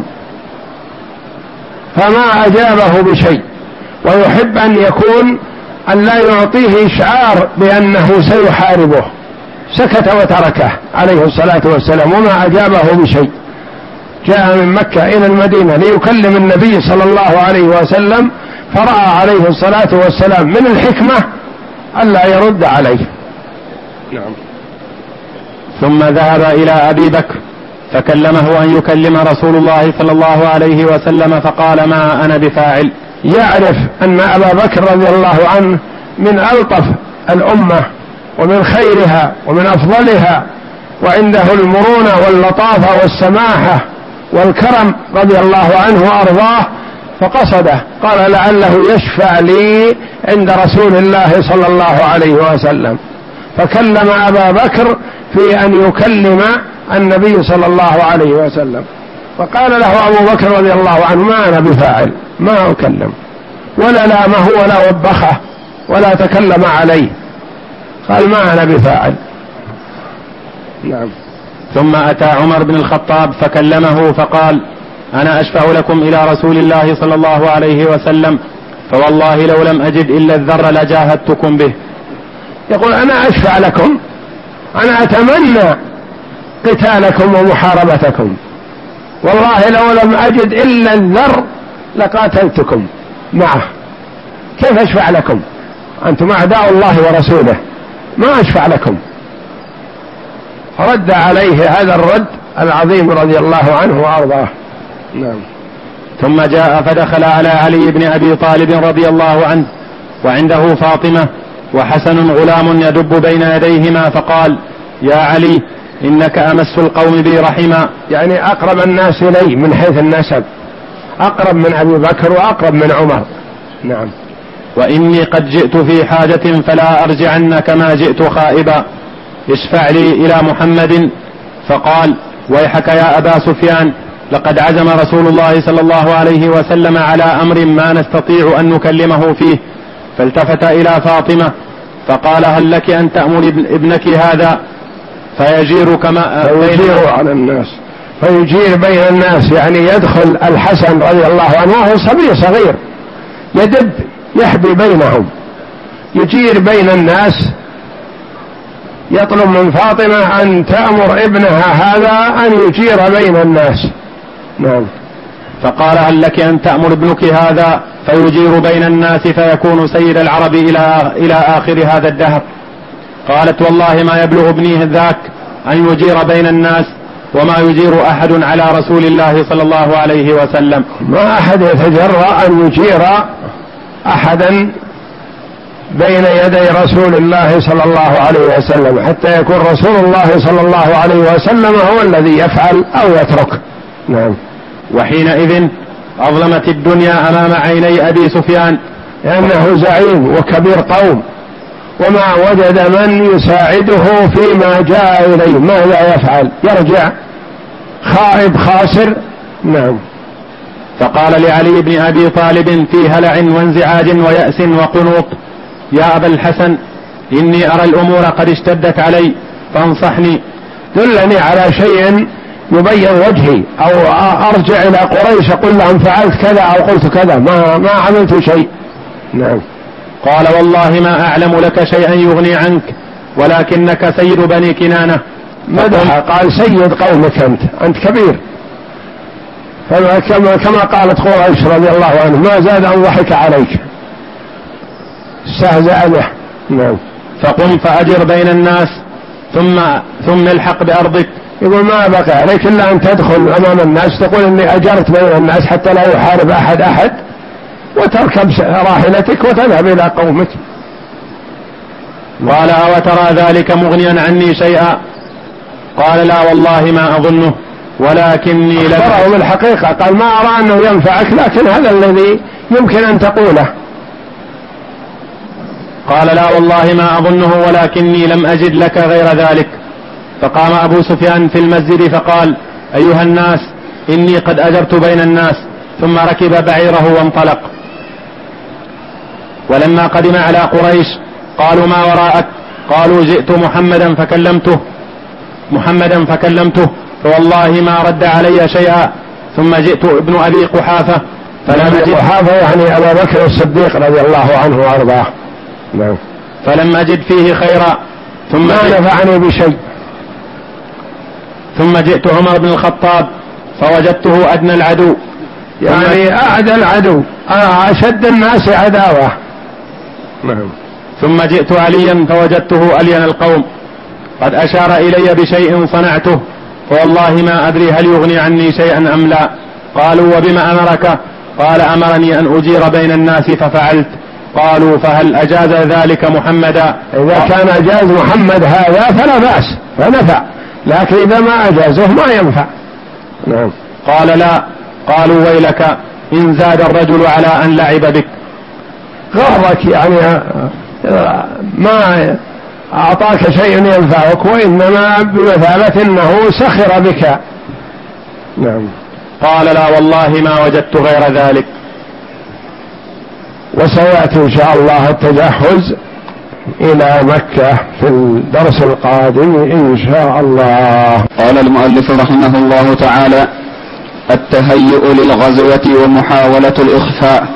A: فما أجابه بشيء، ويحب أن يكون أن لا يعطيه إشعار بأنه سيحاربه، سكت وتركه عليه الصلاة والسلام وما أجابه بشيء. جاء من مكة إلى المدينة ليكلم النبي صلى الله عليه وسلم، فرأى عليه الصلاة والسلام من الحكمة ألا يرد عليه.
B: نعم. ثم ذهب إلى أبي بكر فكلمه أن يكلم رسول الله صلى الله عليه وسلم، فقال: ما أنا بفاعل.
A: يعرف أن أبا بكر رضي الله عنه من ألطف الأمة ومن خيرها ومن أفضلها، وعنده المرونة واللطافة والسماحة والكرم رضي الله عنه وأرضاه، فقصده، قال: لعله يشفع لي عند رسول الله صلى الله عليه وسلم، فكلم أبا بكر في أن يكلم النبي صلى الله عليه وسلم، فقال له أبو بكر رضي الله عنه: ما أنا بفاعل، ما أكلم، ولا لامه ولا وبخه ولا تكلم عليه، قال: ما أنا بفاعل.
B: نعم. ثم أتى عمر بن الخطاب فكلمه فقال: أنا أشفع لكم إلى رسول الله صلى الله عليه وسلم، فوالله لو لم أجد إلا الذر لجاهدتكم به.
A: يقول: أنا أشفع لكم، أنا أتمنى قتالكم ومحاربتكم، والله لو لم أجد إلا الذر لقاتلتكم معه، كيف أشفع لكم؟ أنتم أعداء الله ورسوله، ما أشفع لكم. رد عليه هذا الرد العظيم رضي الله عنه وأرضاه.
B: نعم. ثم جاء فدخل على علي بن أبي طالب رضي الله عنه وعنده فاطمة وحسن غلام يدب بين يديهما، فقال: يا علي إنك أمس القوم بي رحما،
A: يعني أقرب الناس إلي من حيث النسب، أقرب من أبي بكر وأقرب من عمر. نعم.
B: وإني قد جئت في حاجة فلا أرجعن كما جئت خائبا، اشفع لي إلى محمد. فقال ويحك يا أبا سفيان، لقد عزم رسول الله صلى الله عليه وسلم على أمر ما نستطيع أن نكلمه فيه. فالتفت إلى فاطمة فقال هل لك أن تأمر ابنك هذا فيجير كما
A: فيجير على الناس، فيجير بين الناس، يعني يدخل الحسن رضي الله عنه وهو صبي صغير يدب يحبي بينهم، يجير بين الناس، يطلب من فاطمة أن تأمر ابنها هذا أن يجير بين الناس. نعم.
B: فقال هل لك أن تأمر ابنك هذا فيجير بين الناس فيكون سيد العرب إلى إلى آخر هذا الدهر؟ قالت والله ما يبلغ ابني ذاك أن يجير بين الناس، وما يجير أحد على رسول الله صلى الله عليه وسلم.
A: ما أحد يتجرأ أن يجير أحدا بين يدي رسول الله صلى الله عليه وسلم، حتى يكون رسول الله صلى الله عليه وسلم هو الذي يفعل أو يترك. نعم.
B: وحينئذ أظلمت الدنيا أمام عيني أبي سفيان،
A: لأنه زعيم وكبير قوم وما وجد من يساعده فيما جاء إليه، ماذا يفعل؟ يرجع خائب خاسر. نعم.
B: فقال لعلي بن أبي طالب في هلع وانزعاج ويأس وقنوط يا أبا الحسن إني أرى الأمور قد اشتدت علي فانصحني،
A: دلني على شيء يبين وجهي، أو أرجع إلى قريش أقول لهم فعلت كذا أو قلت كذا، ما, ما عملت شيء. نعم.
B: قال والله ما أعلم لك شيئا يغني عنك ولكنك سيد بني كنانة.
A: مدح، قال سيد قومك أنت، أنت كبير، كما, كما قالت قريش رضي الله عنه ما زاد أن ضحك عليك، استهزأ به. نعم.
B: فقم فأجر بين الناس ثم ثم الحق بأرضك.
A: يقول ما بقى عليك إلا أن تدخل أمام الناس تقول إني أجرت بين الناس حتى لا يحارب أحد أحد، وتركب راحلتك وتذهب إلى قومك.
B: قال أو ترى ذلك مغنيا عني شيئا؟ قال لا والله ما أظنه ولكني
A: أخبره بالحقيقة، قال ما أرى أنه ينفعك لكن هذا الذي يمكن أن تقوله.
B: قال لا والله ما أظنه ولكني لم أجد لك غير ذلك. فقام أبو سفيان في المسجد فقال أيها الناس إني قد أجرت بين الناس، ثم ركب بعيره وانطلق. ولما قدم على قريش قالوا ما وراءك؟ قالوا جئت محمدا فكلمته محمدا فكلمته فوالله ما رد علي شيئا. ثم جئت ابن أبي قحافة
A: فلم أجد قحافة يعني أبا بكر الصديق رضي الله عنه وأرضاه. نعم.
B: فلم أجد فيه خيرا ثم
A: ما نفعني بشيء.
B: ثم جئت عمر بن الخطاب فوجدته أدنى العدو،
A: يعني أعدى العدو، أشد الناس عداوة.
B: نعم. ثم جئت عليا فوجدته ألين القوم، قد أشار إلي بشيء صنعته فوالله ما أدري هل يغني عني شيئا أم لا. قالوا وبما أمرك؟ قال أمرني أن أجير بين الناس ففعلت. قالوا فهل أجاز ذلك محمدا؟
A: إذا كان أجاز محمد هذا فلا بأس فنفع، لكن إذا ما أجازه ما ينفع. نعم.
B: قال لا. قالوا ويلك إن زاد الرجل على أن لعب بك.
A: غرك يعني ما أعطاك شيء ينفعك، وإنما بمثابة أنه سخر بك. نعم.
B: قال لا والله ما وجدت غير ذلك.
A: وسيأتي إن شاء الله التجهز إلى مكة في الدرس القادم إن شاء الله.
C: قال المؤلف رحمه الله تعالى: التهيؤ للغزوة ومحاولة الإخفاء.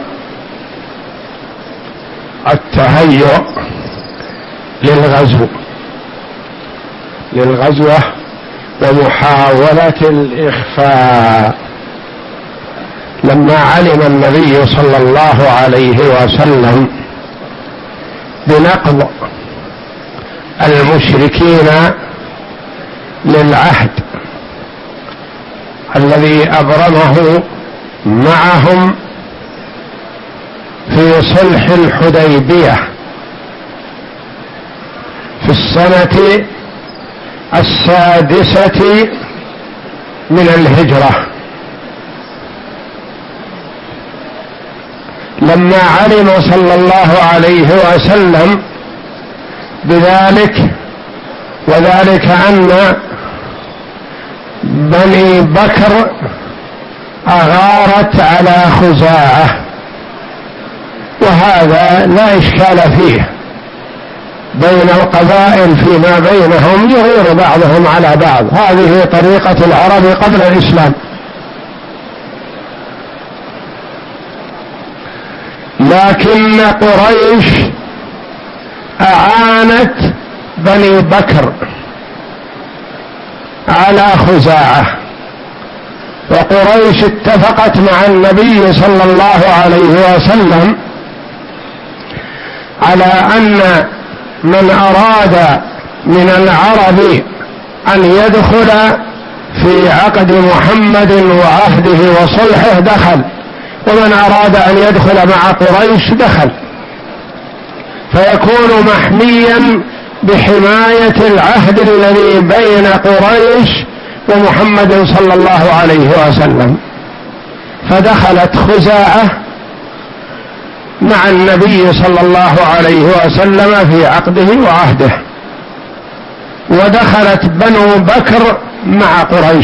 A: التهيؤ للغزو للغزوة ومحاولة الإخفاء. لما علم النبي صلى الله عليه وسلم بنقض المشركين للعهد الذي أبرمه معهم في صلح الحديبية في السنة السادسة من الهجرة، لما علم صلى الله عليه وسلم بذلك، وذلك أن بني بكر أغارت على خزاعة، وهذا لا إشكال فيه، بين القبائل فيما بينهم يغير بعضهم على بعض، هذه طريقة العرب قبل الإسلام. لكن قريش أعانت بني بكر على خزاعة، وقريش اتفقت مع النبي صلى الله عليه وسلم على أن من أراد من العرب أن يدخل في عقد محمد وعهده وصلحه دخل، ومن أراد أن يدخل مع قريش دخل، فيكون محميا بحماية العهد الذي بين قريش ومحمد صلى الله عليه وسلم. فدخلت خزاعة مع النبي صلى الله عليه وسلم في عقده وعهده، ودخلت بنو بكر مع قريش،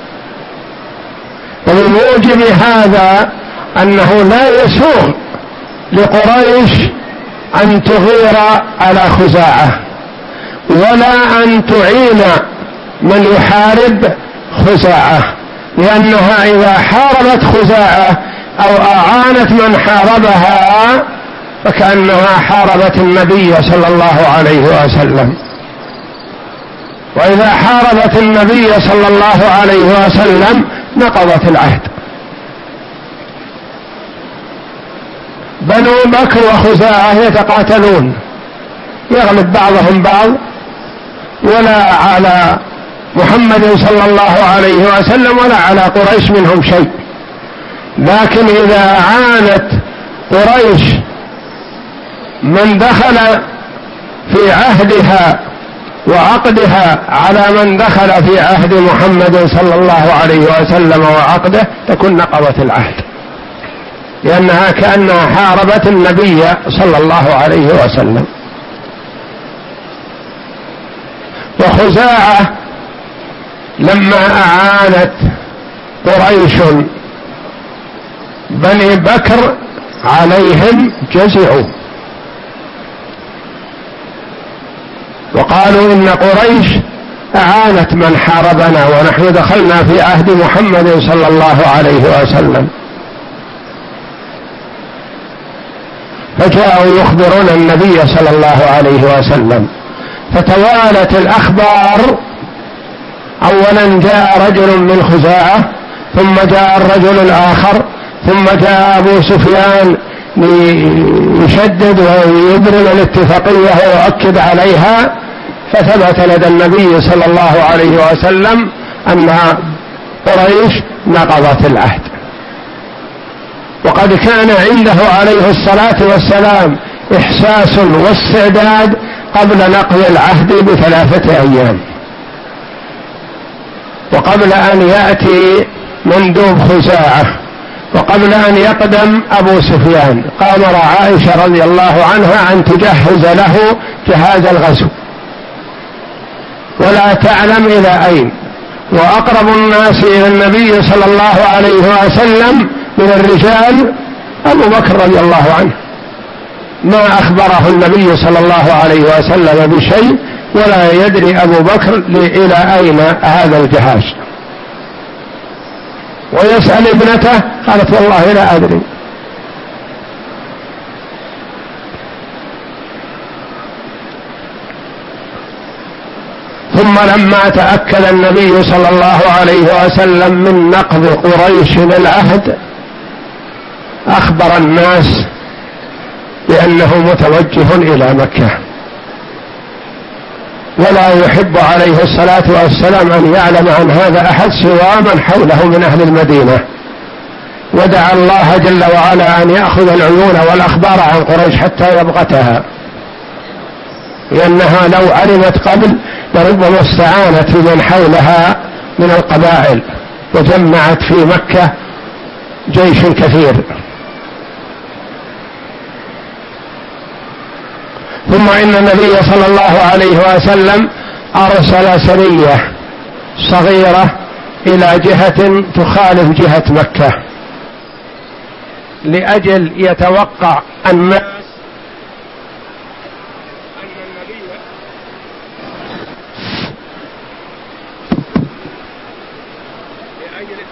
A: وبموجب هذا أنه لا يسوغ لقريش أن تغير على خزاعة، ولا أن تعين من يحارب خزاعة، لأنها إذا حاربت خزاعة أو أعانت من حاربها فكأنها حاربت النبي صلى الله عليه وسلم، وإذا حاربت النبي صلى الله عليه وسلم نقضت العهد. بنو بكر وخزاعة يتقاتلون، يغلب بعضهم بعض، ولا على محمد صلى الله عليه وسلم ولا على قريش منهم شيء. لكن إذا عانت قريش من دخل في عهدها وعقدها على من دخل في عهد محمد صلى الله عليه وسلم وعقده تكون نقضت العهد، لأنها كأنها حاربت النبي صلى الله عليه وسلم. وخزاعة لما أعانت قريش بني بكر عليهم جزعوا، وقالوا إن قريش أعانت من حاربنا ونحن دخلنا في عهد محمد صلى الله عليه وسلم. فجاءوا يخبرون النبي صلى الله عليه وسلم، فتوالت الأخبار. أولا جاء رجل من خزاعة، ثم جاء الرجل الآخر، ثم جاء أبو سفيان ليشدد ويبرم الاتفاقية ويؤكد عليها، فثبت لدى النبي صلى الله عليه وسلم أن قريش نقضت العهد. وقد كان عنده عليه الصلاة والسلام إحساس واستعداد قبل نقض العهد بثلاثة أيام، وقبل أن يأتي مندوب خزاعة، وقبل أن يقدم أبو سفيان، قامر عائشة رضي الله عنها أن تجهز له جهاز الغزو، ولا تعلم إلى أين. وأقرب الناس إلى النبي صلى الله عليه وسلم من الرجال أبو بكر رضي الله عنه، ما أخبره النبي صلى الله عليه وسلم بشيء، ولا يدري أبو بكر إلى أين هذا الجهاز. ويسأل ابنته، قالت والله لا أدري. ثم لما تأكد النبي صلى الله عليه وسلم من نقض قريش العهد أخبر الناس بأنه متوجه إلى مكة، ولا يحب عليه الصلاة والسلام أن يعلم عن هذا أحد سوى من حوله من أهل المدينة، ودعا الله جل وعلا أن يأخذ العيون والأخبار عن قريش حتى يبغتها. لأنها لو علمت قبل لربما استعانت بمن حولها من القبائل وجمعت في مكة جيش كثير. ثم إن النبي صلى الله عليه وسلم أرسل سرية صغيرة إلى جهة تخالف جهة مكة لأجل يتوقع الناس أن النبي لأجل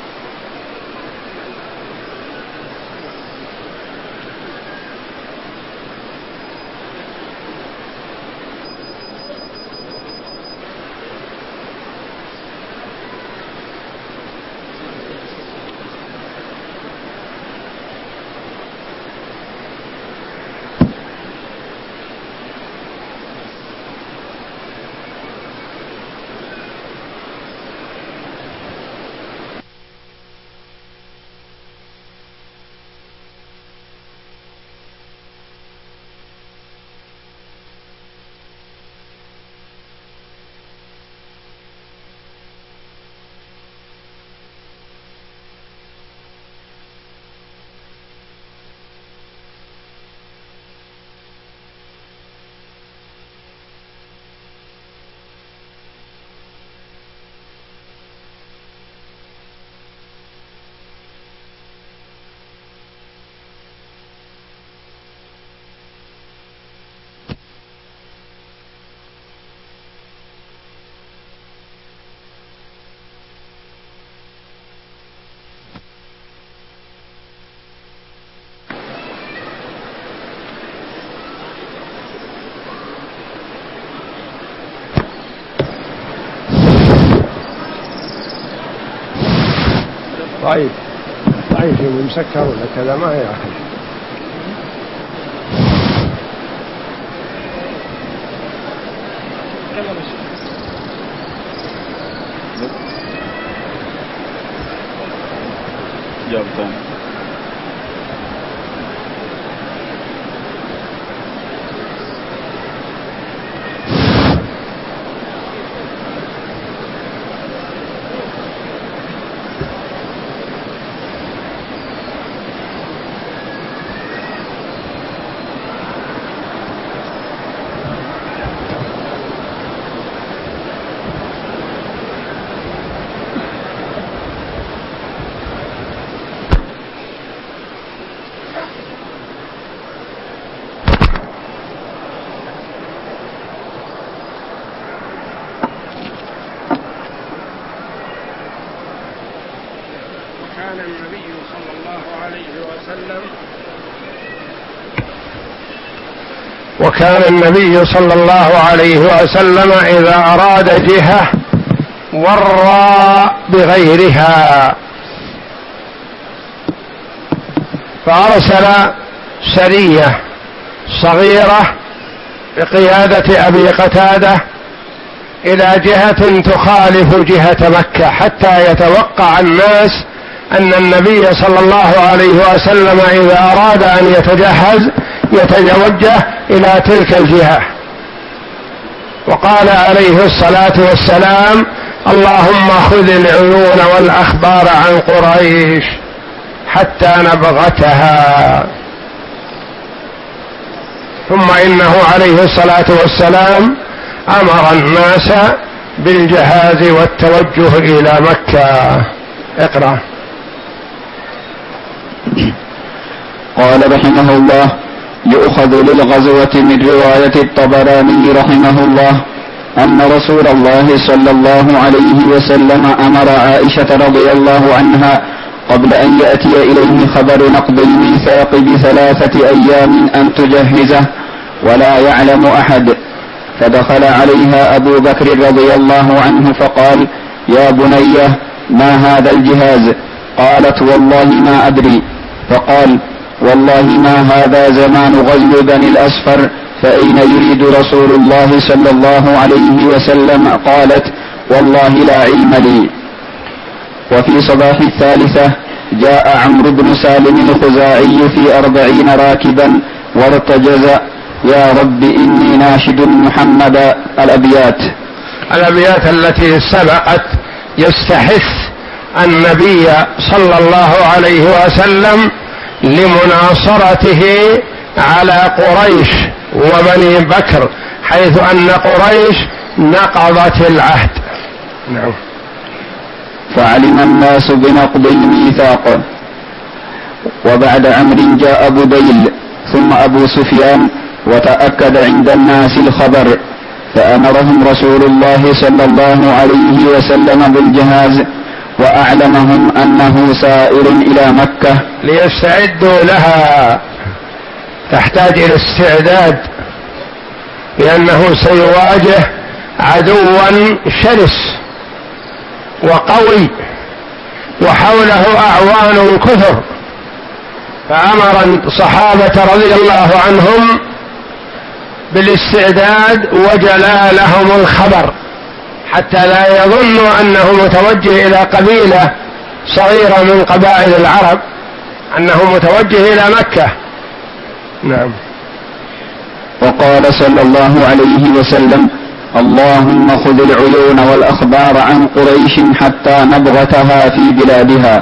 A: طيب طيب مسكر ولا كذا ما ياخذ.
B: جاوبتان
A: كان النبي صلى الله عليه وسلم وكان النبي صلى الله عليه وسلم إذا أراد جهة ورى بغيرها، فأرسل سرية صغيرة بقيادة أبي قتادة إلى جهة تخالف جهة مكة حتى يتوقع الناس أن النبي صلى الله عليه وسلم إذا أراد أن يتجهز يتوجه إلى تلك الجهة. وقال عليه الصلاة والسلام: اللهم خذ العيون والأخبار عن قريش حتى نبغتها. ثم إنه عليه الصلاة والسلام أمر الناس بالجهاز والتوجه إلى مكة. اقرأ.
C: قال رحمه الله: يؤخذ للغزوة من رواية الطبراني رحمه الله أن رسول الله صلى الله عليه وسلم أمر عائشة رضي الله عنها قبل أن يأتي إليه خبر نقض الميثاق بثلاثة أيام أن تجهزه ولا يعلم أحد، فدخل عليها أبو بكر رضي الله عنه فقال: يا بنية، ما هذا الجهاز؟ قالت: والله ما أدري. فقال: والله ما هذا زمان غزو بني الأصفر، فأين يريد رسول الله صلى الله عليه وسلم؟ قالت: والله لا علم لي. وفي صباح الثالثة جاء عمرو بن سالم الخزاعي في أربعين راكبا وارتجز يا رب إني ناشد محمد. الأبيات
A: الأبيات التي سبقت يستحث النبي صلى الله عليه وسلم لمناصرته على قريش وبني بكر، حيث أن قريش نقضت العهد. نعم.
C: فعلم الناس بنقض الميثاق، وبعد عمرو جاء بديل ثم أبو سفيان، وتأكد عند الناس الخبر، فأمرهم رسول الله صلى الله عليه وسلم بالجهاز، وأعلمهم أنه سائر إلى مكة
A: ليستعدوا لها. تحتاج إلى استعداد، لأنه سيواجه عدوا شرس وقوي وحوله أعوان كثر، فأمر الصحابة رضي الله عنهم بالاستعداد وجلى لهم الخبر، حتى لا يظنوا أنه متوجه إلى قبيلة صغيرة من قبائل العرب، أنه متوجه إلى مكة. نعم.
C: وقال صلى الله عليه وسلم: اللهم خذ العيون والأخبار عن قريش حتى نبغتها في بلادها.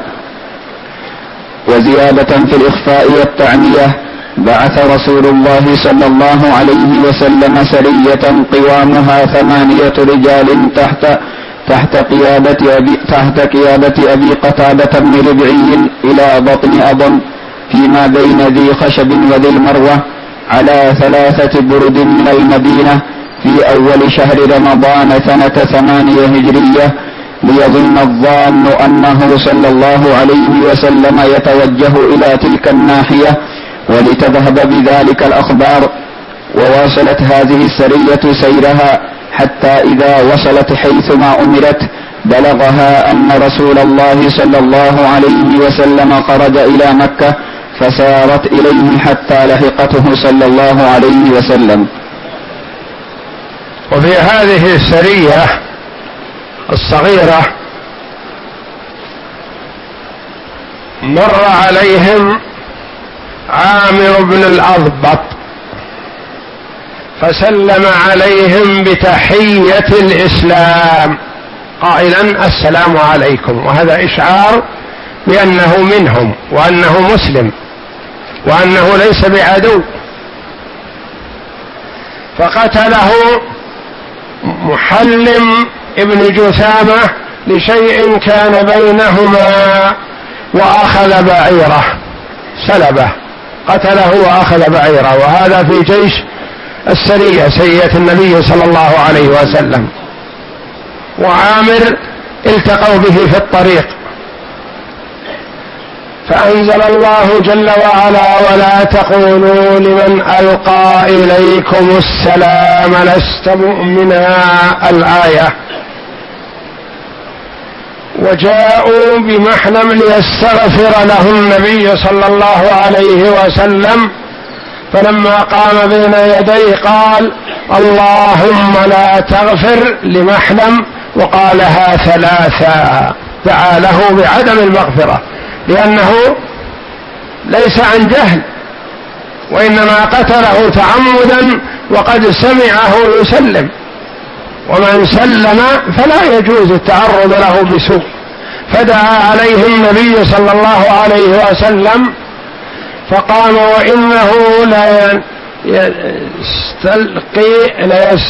C: وزيادة في الإخفاء والتعمية، بعث رسول الله صلى الله عليه وسلم سرية قوامها ثمانية رجال تحت تحت قيادة أبي, تحت قيادة أبي قتادة بن ربعي إلى بطن أضم فيما بين ذي خشب وذي المروة، على ثلاثة برد من المدينة في أول شهر رمضان سنة ثمانية هجرية، ليظن الظان أنه صلى الله عليه وسلم يتوجه إلى تلك الناحية، ولتذهب بذلك الأخبار. وواصلت هذه السرية سيرها حتى إذا وصلت حيثما أمرت بلغها أن رسول الله صلى الله عليه وسلم خرج إلى مكة، فسارت إليه حتى لحقته صلى الله عليه وسلم.
A: وفي هذه السرية الصغيرة مر عليهم عامر بن الأضبط، فسلم عليهم بتحية الإسلام قائلا: السلام عليكم، وهذا إشعار بأنه منهم وأنه مسلم وأنه ليس بعدو. فقتله محلم ابن جثامة لشيء كان بينهما، وأخذ بعيره، سلبه، قتله وأخذ بعيره، وهذا في جيش السرية، سرية النبي صلى الله عليه وسلم. وعامر التقوا به في الطريق، فأنزل الله جل وعلا: ولا تقولوا لمن ألقى إليكم السلام لست مؤمنا، الآية. وجاءوا بمحلم ليستغفر له النبي صلى الله عليه وسلم، فلما قام بين يديه قال: اللهم لا تغفر لمحلم، وقالها ثلاثا، دعا له بعدم المغفرة، لأنه ليس عن جهل، وإنما قتله تعمدا وقد سمعه يسلم، ومن سلم فلا يجوز التعرض له بسوء. فدعا عليه النبي صلى الله عليه وسلم، فقام وإنه لا يستلقي لا يس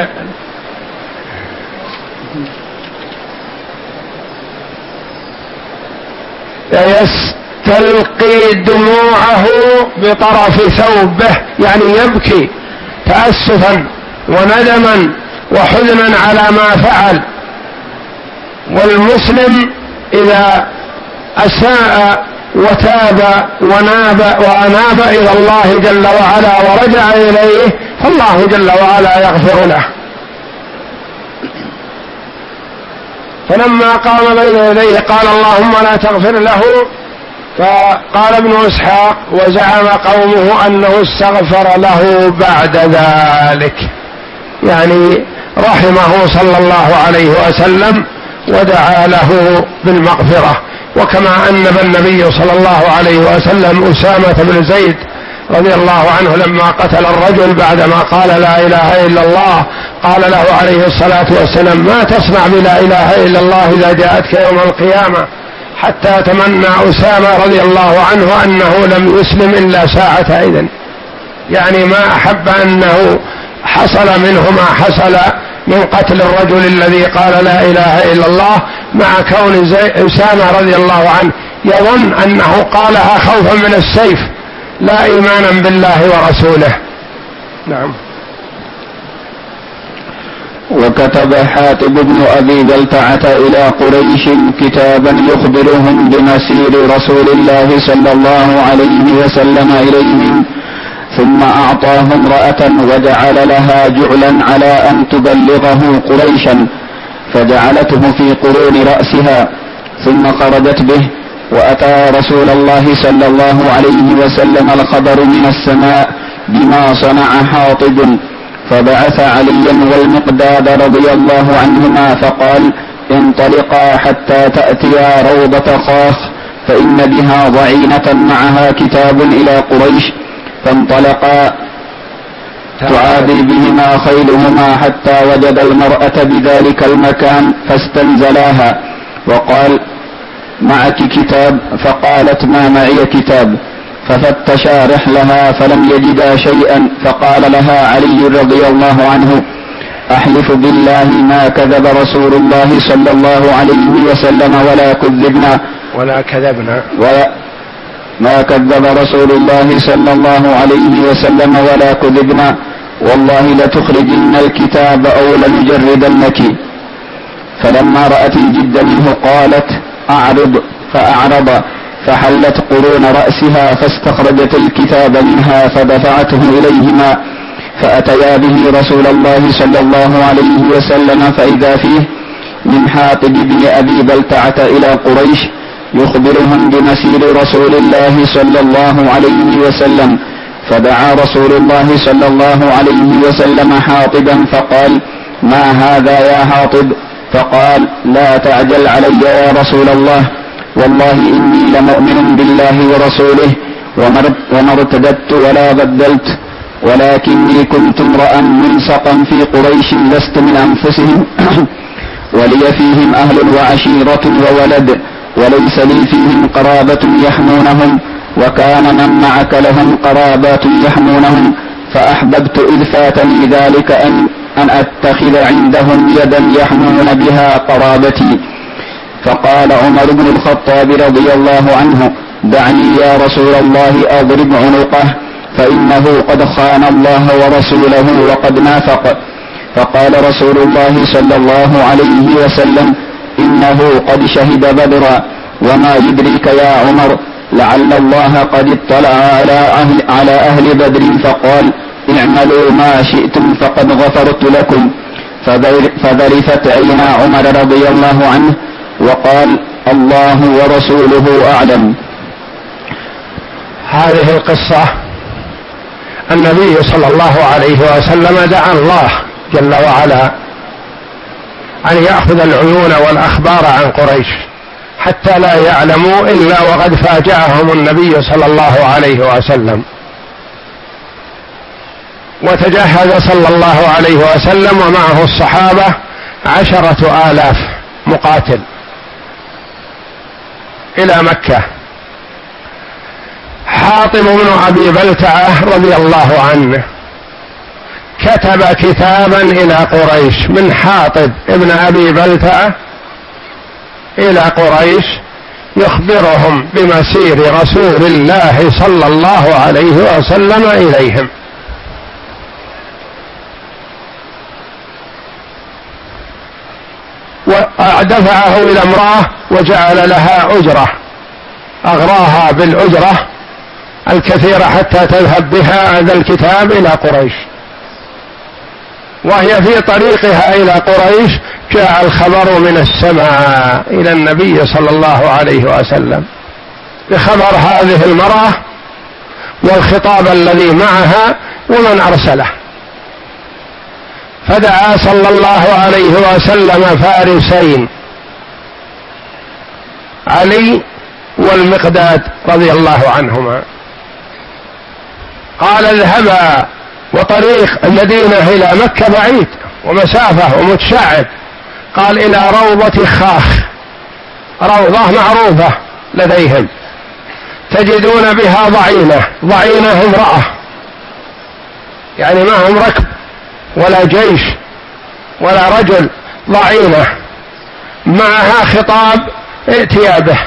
A: يستلقي دموعه بطرف ثوبه، يعني يبكي تأسفا وندما وحزنا على ما فعل. والمسلم إذا أساء وتاب وناب وأناب إلى الله جل وعلا ورجع إليه، فالله جل وعلا يغفر له. فلما قام بين يديه قال: اللهم لا تغفر له. فقال ابن إسحاق: وزعم قومه أنه استغفر له بعد ذلك، يعني رحمه صلى الله عليه وسلم ودعا له بالمغفرة. وكما أنب النبي صلى الله عليه وسلم أسامة بن زيد رضي الله عنه لما قتل الرجل بعدما قال لا إله إلا الله قال له عليه الصلاة والسلام ما تصنع بلا إله إلا الله إذا جاءتك يوم القيامة؟ حتى تمنى أسامة رضي الله عنه أنه لم يسلم إلا ساعة إذن، يعني ما أحب أنه حصل منه ما حصل من قتل الرجل الذي قال لا إله إلا الله، مع كون أسامة رضي الله عنه يظن أنه قالها خوفا من السيف لا إيمانا بالله ورسوله. نعم.
C: وكتب حاتب بن أبي بلتعة إلى قريش كتابا يخبرهم بمسير رسول الله صلى الله عليه وسلم إليهم، ثم أعطاه امرأة وجعل لها جعلا على أن تبلغه قريشا، فجعلته في قرون رأسها، ثم خرجت به، وأتى رسول الله صلى الله عليه وسلم الخبر من السماء بما صنع حاطب، فبعث عليا والمقداد رضي الله عنهما فقال انطلقا حتى تأتيا روضة خاخ فإن بها ضعينة معها كتاب إلى قريش، فانطلقا تعادي بهما خيلهما حتى وجد المرأة بذلك المكان فاستنزلاها، وقال معك كتاب؟ فقالت ما معي كتاب، ففتشا رحلها فلم يجدا شيئا، فقال لها علي رضي الله عنه أحلف بالله ما كذب رسول الله صلى الله عليه وسلم ولا كذبنا
A: ولا كذبنا
C: ولا ما كذب رسول الله صلى الله عليه وسلم ولا كذبنا، والله لتخرجن الكتاب أو لنجردنك. فلما رأت الجد منه قالت أعرض، فأعرض، فحلت قرون رأسها فاستخرجت الكتاب منها فدفعته إليهما، فأتيا به رسول الله صلى الله عليه وسلم فإذا فيه من حاطب بن أبي بلتعة إلى قريش يخبرهم بمسير رسول الله صلى الله عليه وسلم، فدعا رسول الله صلى الله عليه وسلم حاطبا فقال ما هذا يا حاطب؟ فقال لا تعجل علي يا رسول الله، والله إني لمؤمن بالله ورسوله وما ارتدت ولا بدلت، ولكني كنت امرأ منسقا في قريش لست من أنفسهم ولي فيهم أهل وعشيرة وولد، وليس لي فيهم قرابة يحمونهم، وكان من معك لهم قرابات يحمونهم، فأحببت إذ فاتني ذلك أن, أن أتخذ عندهم يدا يحمون بها قرابتي. فقال عمر بن الخطاب رضي الله عنه دعني يا رسول الله أضرب عنقه، فإنه قد خان الله ورسوله وقد نافق. فقال رسول الله صلى الله عليه وسلم إنه قد شهد بدرا، وما يدريك يا عمر لعل الله قد اطلع على أهل, على أهل بدر فقال اعملوا ما شئتم فقد غفرت لكم. فذرفت عين عمر رضي الله عنه وقال الله ورسوله أعلم.
A: هذه القصة النبي صلى الله عليه وسلم دعا الله جل وعلا أن يأخذ العيون والأخبار عن قريش حتى لا يعلموا إلا وقد فاجأهم النبي صلى الله عليه وسلم، وتجهز صلى الله عليه وسلم ومعه الصحابة عشرة آلاف مقاتل إلى مكة. حاطب بن أبي بلتعة رضي الله عنه كتب كتابا إلى قريش من حاطب ابن أبي بلتعة إلى قريش يخبرهم بمسير رسول الله صلى الله عليه وسلم إليهم. ودفعه إلى امرأة وجعل لها أجرة، أغراها بالأجرة الكثيرة حتى تذهب بها هذا الكتاب إلى قريش، وهي في طريقها إلى قريش جاء الخبر من السماء إلى النبي صلى الله عليه وسلم بخبر هذه المرأة والخطاب الذي معها ومن أرسله، فدعا صلى الله عليه وسلم فارسين علي والمقداد رضي الله عنهما، قال اذهبا، وطريق المدينة إلى مكة بعيد ومسافة ومتشعب، قال إلى روضة خاخ، روضة معروفة لديهم تجدون بها ضعينة، ضعينة امرأة يعني ما هم ركب ولا جيش ولا رجل، ضعينة معها خطاب ائتيا به.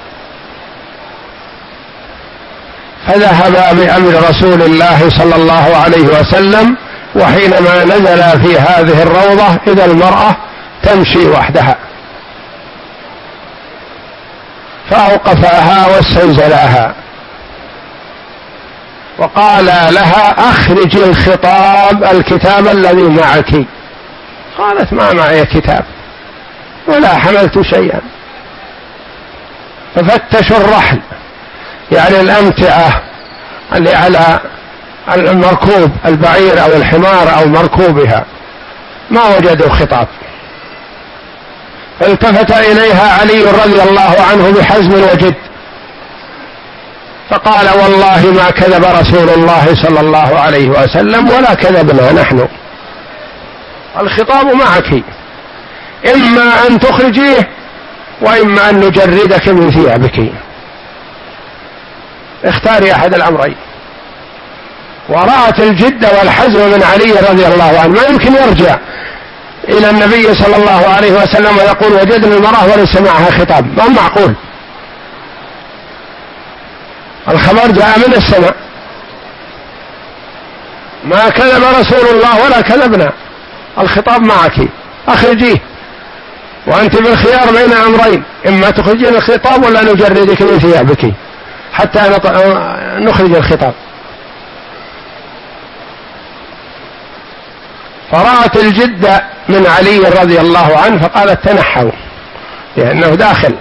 A: فذهب بأمر رسول الله صلى الله عليه وسلم، وحينما نزل في هذه الروضة إذا المرأة تمشي وحدها، فأوقفها واستنزلاها وقال لها أخرج الخطاب الكتاب الذي معك. قالت ما معي كتاب ولا حملت شيئا. ففتشوا الرحل يعني الأمتعة اللي على المركوب البعير أو الحمار أو مركوبها، ما وجدوا خطاب. فالتفت إليها علي رضي الله عنه بحزم وجد فقال والله ما كذب رسول الله صلى الله عليه وسلم ولا كذبنا نحن، الخطاب معك، إما أن تخرجيه وإما أن نجردك من ثيابك، اختاري أحد الأمرين. ورأت الجد والحزم من علي رضي الله عنه، ما يمكن يرجع إلى النبي صلى الله عليه وسلم ويقول وجدنا المرأة وليس معها خطاب، ما معقول، الخبر جاء من السماء، ما كذب رسول الله ولا كذبنا، الخطاب معك أخرجيه، وأنت بالخيار بين أمرين، إما تخرجين الخطاب ولا نجردك من ثيابك حتى نخرج الخطاب. فرأت الجد من علي رضي الله عنه فقالت تنحوا لأنه داخل،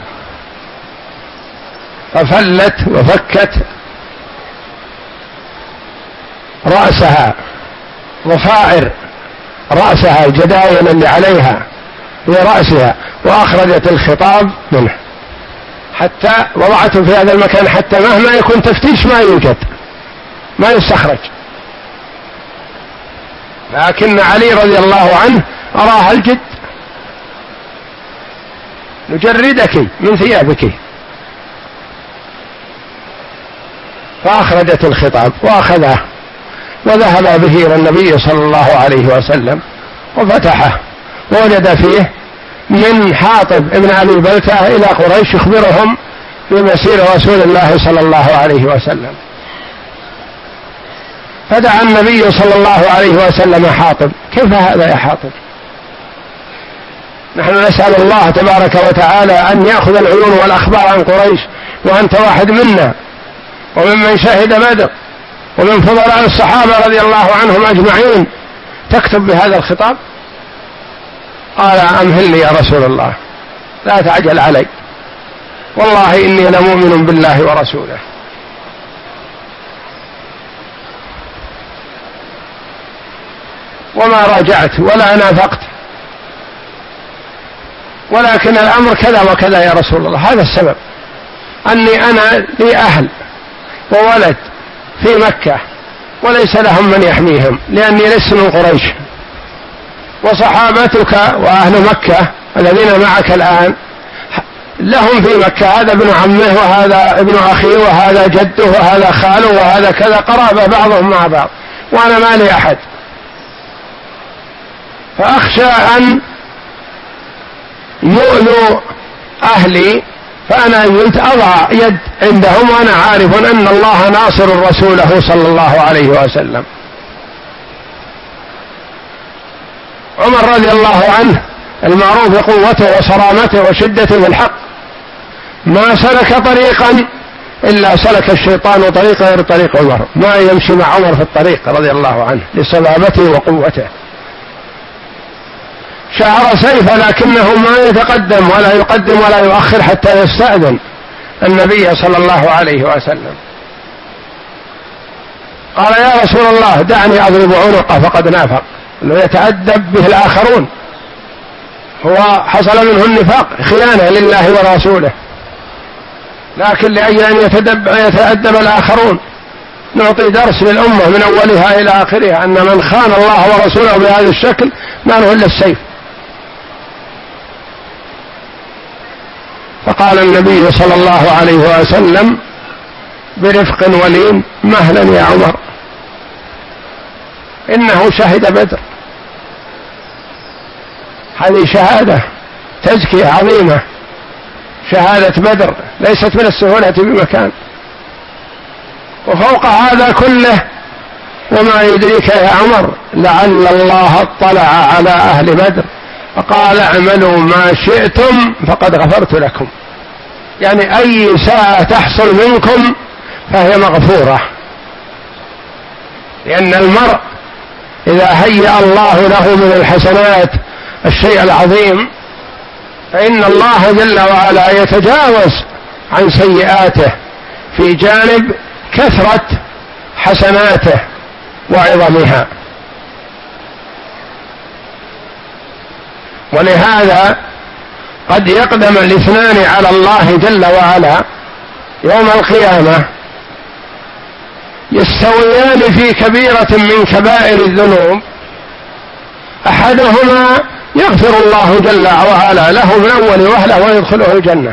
A: ففلت وفكت رأسها ضفائر رأسها الجداين اللي عليها في رأسها وأخرجت الخطاب منه حتى وضعته في هذا المكان حتى مهما يكون تفتيش ما يوجد، ما يستخرج. لكن علي رضي الله عنه أراها الجد، نجردك من ثيابك. فأخرجت الخطاب وأخذه وذهب به إلى النبي صلى الله عليه وسلم وفتحه ووجد فيه من حاطب ابن أبي بلتعة إلى قريش يخبرهم بمسير رسول الله صلى الله عليه وسلم. فدعا النبي صلى الله عليه وسلم حاطب. كيف هذا يا حاطب؟ نحن نسأل الله تبارك وتعالى أن يأخذ العيون والأخبار عن قريش، وأنت واحد منا وممن شهد بدر ومن فضلاء الصحابة رضي الله عنهم أجمعين، تكتب بهذا الخطاب؟ قال أمهلني يا رسول الله، لا تعجل علي، والله إني لمؤمن بالله ورسوله. وما راجعت ولا نافقت، ولكن الأمر كذا وكذا يا رسول الله. هذا السبب أني أنا لي أهل وولد في مكة وليس لهم من يحميهم لأني لست من قريش، وصحابتك وأهل مكة الذين معك الآن لهم في مكة هذا ابن عمه وهذا ابن أخيه وهذا جده وهذا خاله وهذا كذا، قرابة بعضهم مع بعض، وأنا ما لي أحد. فأخشى أن يؤذوا أهلي، فأنا قلت أضع يد عندهم وأنا عارف أن الله ناصر رسوله صلى الله عليه وسلم. عمر رضي الله عنه المعروف بقوته وصرامته وشدته في الحق، ما سلك طريقا إلا سلك الشيطان طريقا غير طريق عمر، ما يمشي مع عمر في الطريق رضي الله عنه لصلابته وقوته. شعر سيفه لكنه ما يتقدم ولا يقدم ولا يؤخر حتى يستأذن النبي صلى الله عليه وسلم. قال يا رسول الله دعني أضرب عنقه فقد نافق، انه يتأدب به الآخرون، هو حصل منه النفاق خيانة لله ورسوله، لكن لأجل أن يتدب يتأدب الآخرون نعطي درس للأمة من أولها إلى آخرها أن من خان الله ورسوله بهذا الشكل ما له إلا السيف. فقال النبي صلى الله عليه وسلم برفق ولين: مهلا يا عمر، إنه شهد بدر. هذه شهادة تزكية عظيمة، شهادة بدر ليست من السهولة بمكان. وفوق هذا كله: وما يدريك يا عمر لعل الله اطلع على أهل بدر فقال اعملوا ما شئتم فقد غفرت لكم. يعني أي ساعة تحصل منكم فهي مغفورة، لأن المرء إذا هيأ الله له من الحسنات الشيء العظيم فإن الله جل وعلا يتجاوز عن سيئاته في جانب كثرة حسناته وعظمها. ولهذا قد يقدم الاثنان على الله جل وعلا يوم القيامة يستويان في كبيرة من كبائر الذنوب، أحدهما يغفر الله جل وعلا له من أول وهلة ويدخله الجنة،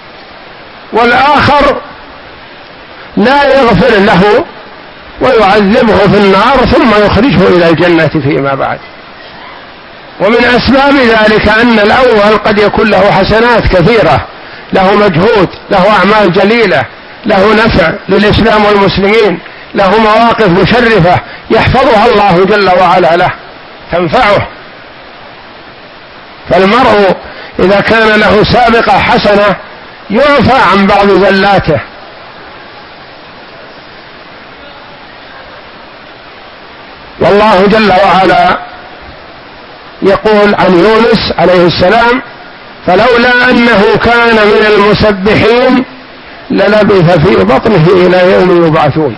A: والآخر لا يغفر له ويعذبه في النار ثم يخرجه إلى الجنة فيما بعد. ومن أسباب ذلك أن الأول قد يكون له حسنات كثيرة، له مجهود، له أعمال جليلة، له نفع للإسلام والمسلمين، له مواقف مشرفة يحفظها الله جل وعلا له تنفعه. فالمرء إذا كان له سابقة حسنة يعفى عن بعض زلاته. والله جل وعلا يقول عن يونس عليه السلام: فلولا أنه كان من المسبحين للبث في بطنه إلى يوم يبعثون.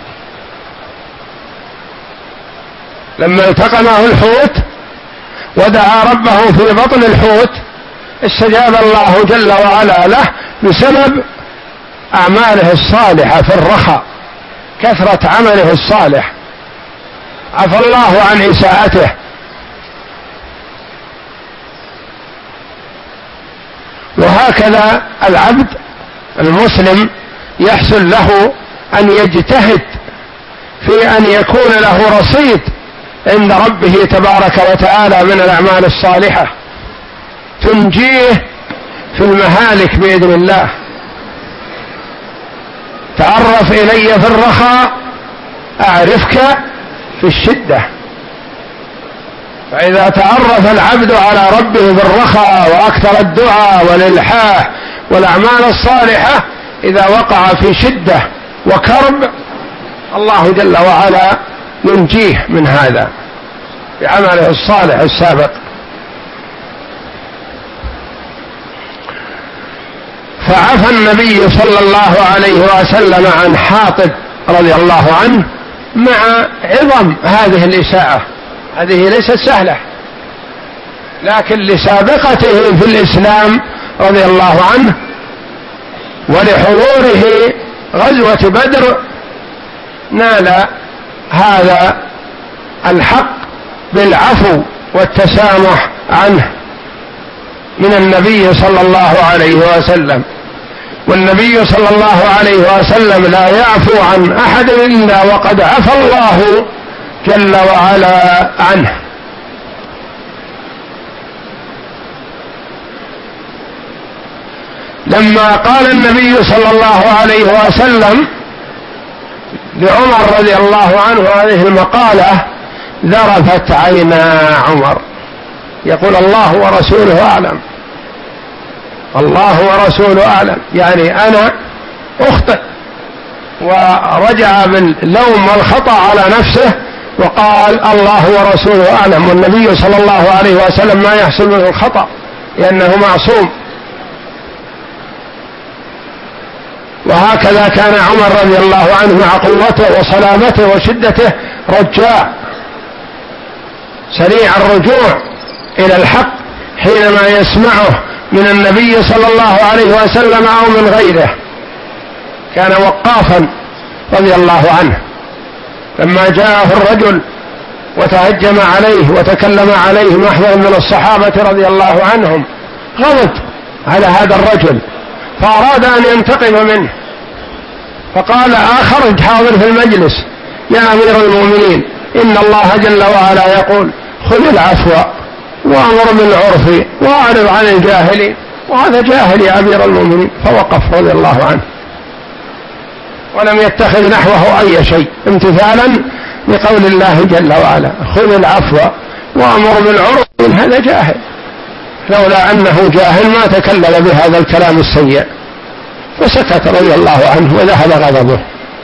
A: لما التقمه الحوت ودعا ربه في بطن الحوت استجاب الله جل وعلا له بسبب أعماله الصالحة في الرخاء، كثرة عمله الصالح، عفى الله عن إساءته. وهكذا العبد المسلم يحصل له أن يجتهد في أن يكون له رصيد عند ربه تبارك وتعالى من الأعمال الصالحة تنجيه في المهالك بإذن الله. تعرف إلي في الرخاء أعرفك في الشدة. فإذا تعرف العبد على ربه بالرخاء وأكثر الدعاء والإلحاح والأعمال الصالحة، إذا وقع في شدة وكرب الله جل وعلا ينجيه من هذا بعمله الصالح السابق. فعفى النبي صلى الله عليه وسلم عن حاطب رضي الله عنه مع عظم هذه الإساءة. هذه ليست سهلة، لكن لسابقته في الإسلام رضي الله عنه ولحضوره غزوة بدر نال هذا الحق بالعفو والتسامح عنه من النبي صلى الله عليه وسلم. والنبي صلى الله عليه وسلم لا يعفو عن أحد إلا وقد عفى الله جل وعلا عنه. لما قال النبي صلى الله عليه وسلم لعمر رضي الله عنه هذه المقالة ذرفت عينا عمر، يقول: الله ورسوله أعلم، الله ورسوله أعلم. يعني أنا أخطئ، ورجع باللوم والخطأ على نفسه وقال: الله ورسوله أعلم. والنبي صلى الله عليه وسلم ما يحصل منه الخطأ لأنه معصوم. وهكذا كان عمر رضي الله عنه مع قوته وصلابته وشدته رجاع سريع الرجوع إلى الحق حينما يسمعه من النبي صلى الله عليه وسلم أو من غيره. كان وقافا رضي الله عنه لما جاءه الرجل وتهجم عليه وتكلم عليه محضر من الصحابة رضي الله عنهم، غضب على هذا الرجل فأراد أن ينتقم منه، فقال آخر حاضر في المجلس: يا أمير المؤمنين، إن الله جل وعلا يقول: خذ العفو وأمر بالعرف وأعرض عن الجاهلين. وهذا جاهل يا أمير المؤمنين، فوقف رضي الله عنه ولم يتخذ نحوه أي شيء امتثالا لقول الله جل وعلا: خذ العفو وأمر بالعرف. هذا جاهل، لولا أنه جاهل ما تكلم بهذا الكلام السيء، فسكت رضي الله عنه وذهب غضبه.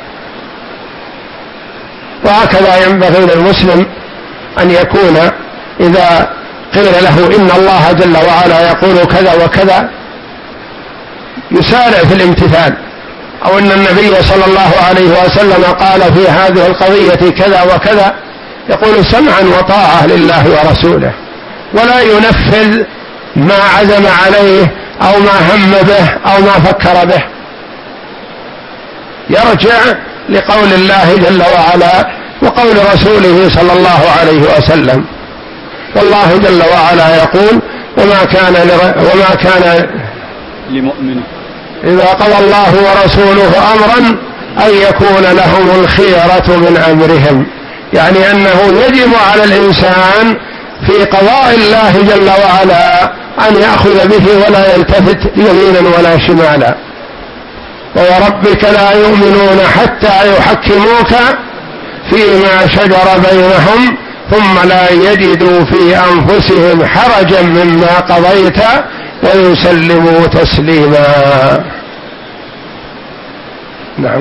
A: وهكذا ينبغي للمسلم أن يكون إذا قيل له إن الله جل وعلا يقول كذا وكذا يسارع في الامتثال، أو أن النبي صلى الله عليه وسلم قال في هذه القضية كذا وكذا، يقول سمعا وطاعة لله ورسوله، ولا ينفذ ما عزم عليه أو ما هم به أو ما فكر به، يرجع لقول الله جل وعلا وقول رسوله صلى الله عليه وسلم. والله جل وعلا يقول: وما كان لر... وما كان
C: لمؤمن
A: إذا قضى الله ورسوله أمرا أن يكون لهم الخيرة من أمرهم، يعني أنه يجب على الإنسان في قضاء الله جل وعلا أن يأخذ به ولا يلتفت يمينا ولا شمالا. ووربك لا يؤمنون حتى يحكموك فيما شجر بينهم ثم لا يجدوا في أنفسهم حرجا مما قضيت ويسلموا تسليما. نعم.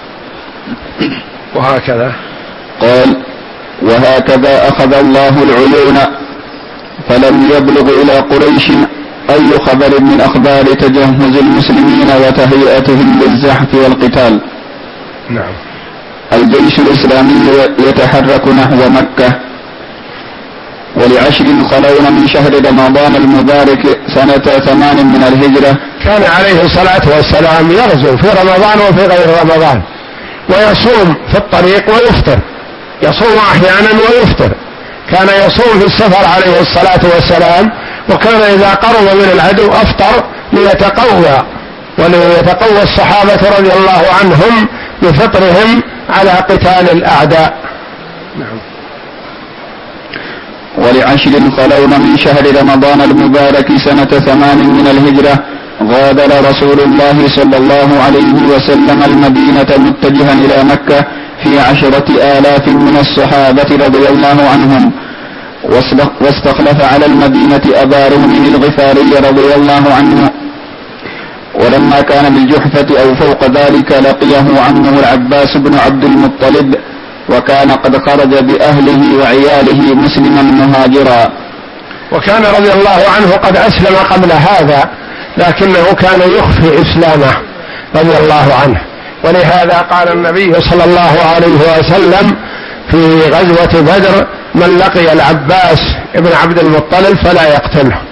A: وهكذا
C: قال: وهكذا أخذ الله العيون فلم يبلغ إلى قريش أي خبر من أخبار تجهز المسلمين وتهيئتهم للزحف والقتال.
A: نعم.
C: الجيش الإسلامي يتحرك نحو مكة، ولعشر خلون من شهر رمضان المبارك سنة ثمان من الهجرة.
A: كان عليه الصلاة والسلام يغزو في رمضان وفي غير رمضان، ويصوم في الطريق ويفطر، يصوم أحيانا ويفطر. كان يصوم في السفر عليه الصلاة والسلام، وكان إذا قرب من العدو أفطر ليتقوى وليتقوى الصحابة رضي الله عنهم بفطرهم على قتال الأعداء. نعم.
C: ولعشر خلون من شهر رمضان المبارك سنة ثمان من الهجرة غادر رسول الله صلى الله عليه وسلم المدينة متجها إلى مكة في عشرة آلاف من الصحابة رضي الله عنهم، واستخلف على المدينة أبا رهم الغفاري رضي الله عنه. ولما كان بالجحفة أو فوق ذلك لقيه عمه العباس بن عبد المطلب، وكان قد خرج بأهله وعياله مسلما مهاجرا.
A: وكان رضي الله عنه قد أسلم قبل هذا، لكنه كان يخفي إسلامه رضي الله عنه، ولهذا قال النبي صلى الله عليه وسلم في غزوة بدر: من لقي العباس ابن عبد المطلب فلا يقتله.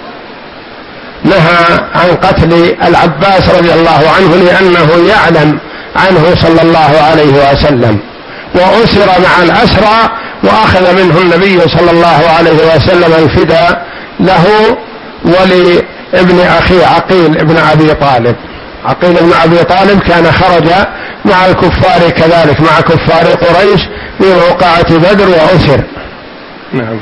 A: نهى عن قتل العباس رضي الله عنه لأنه يعلم عنه صلى الله عليه وسلم، وأسر مع الأسرى، وأخذ منه النبي صلى الله عليه وسلم الفداء له ولابن أخي عقيل ابن أبي طالب. عقيل ابن أبي طالب كان خرج مع الكفار كذلك، مع كفار قريش في موقعة بدر وأسر. نعم.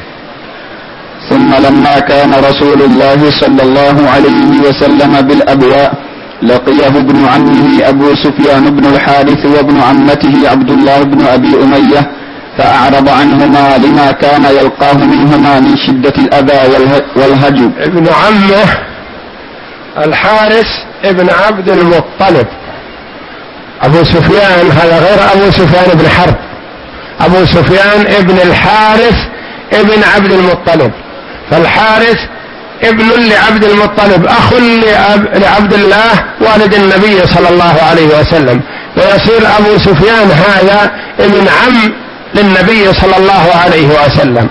C: ثم لما كان رسول الله صلى الله عليه وسلم بالأبواء لقيه ابن عمه أبو سفيان بن الحارث وابن عمته عبد الله بن أبي أمية، فأعرض عنهما لما كان يلقاه منهما من شدة الأذى والهجو.
A: ابن عمه الحارث ابن عبد المطلب، أبو سفيان هذا غير أبو سفيان بن حرب، أبو سفيان ابن الحارث ابن عبد المطلب، فالحارث ابن لعبد المطلب أخ لعبد الله والد النبي صلى الله عليه وسلم، ويصير أبو سفيان هذا ابن عم للنبي صلى الله عليه وسلم.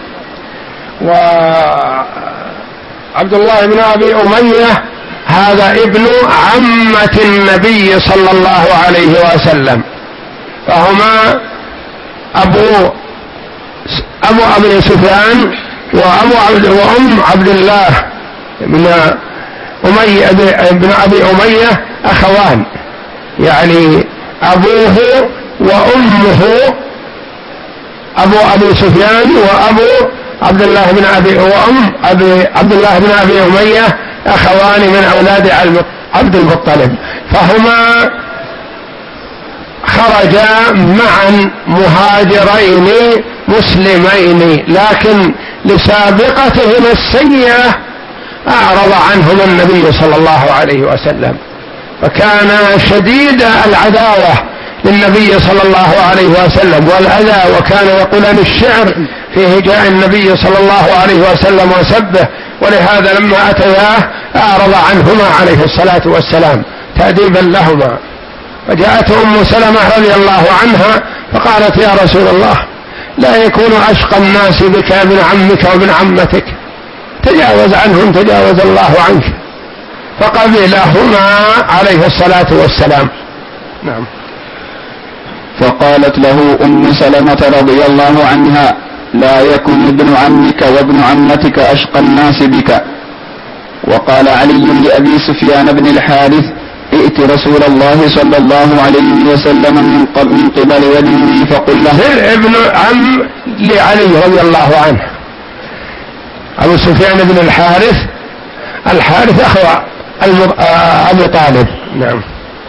A: وعبد الله بن أبي أمية هذا ابن عمة النبي صلى الله عليه وسلم، فهما أبو أبو أبي سفيان وأبو عبد وأم عبد الله بن أمية بن أبي أمية أخوان، يعني أبوه وأمه أبو أبي سفيان وأبو عبد الله بن أبي وأم أبي عبد الله بن أبي أمية أخوان من أولاد عبد المطلب، فهما خرجا معا مهاجرين مسلمين، لكن لسابقتهم السيئة أعرض عنهم النبي صلى الله عليه وسلم، فكان شديد العداوة للنبي صلى الله عليه وسلم والأذى، وكان يقولان الشعر في هجاء النبي صلى الله عليه وسلم وسبه، ولهذا لما أتياه أعرض عنهما عليه الصلاة والسلام تأديبا لهما. فجاءت أم سلمة رضي الله عنها فقالت يا رسول الله لا يكون أشقى الناس بك ابن عمك وابن عمتك، تجاوز عنهم تجاوز الله عنك، فقبلهما عليه الصلاة والسلام. نعم.
C: فقالت له أم سلمة رضي الله عنها لا يكن ابن عمك وابن عمتك أشقى الناس بك. وقال علي لأبي سفيان بن الحارث ائت رسول الله صلى الله عليه وسلم من قبل وجهه فقل له
A: هل ابن عم لعلي رضي الله عنه أبو سفيان بن الحارث، الحارث أخو أبي طالب. نعم.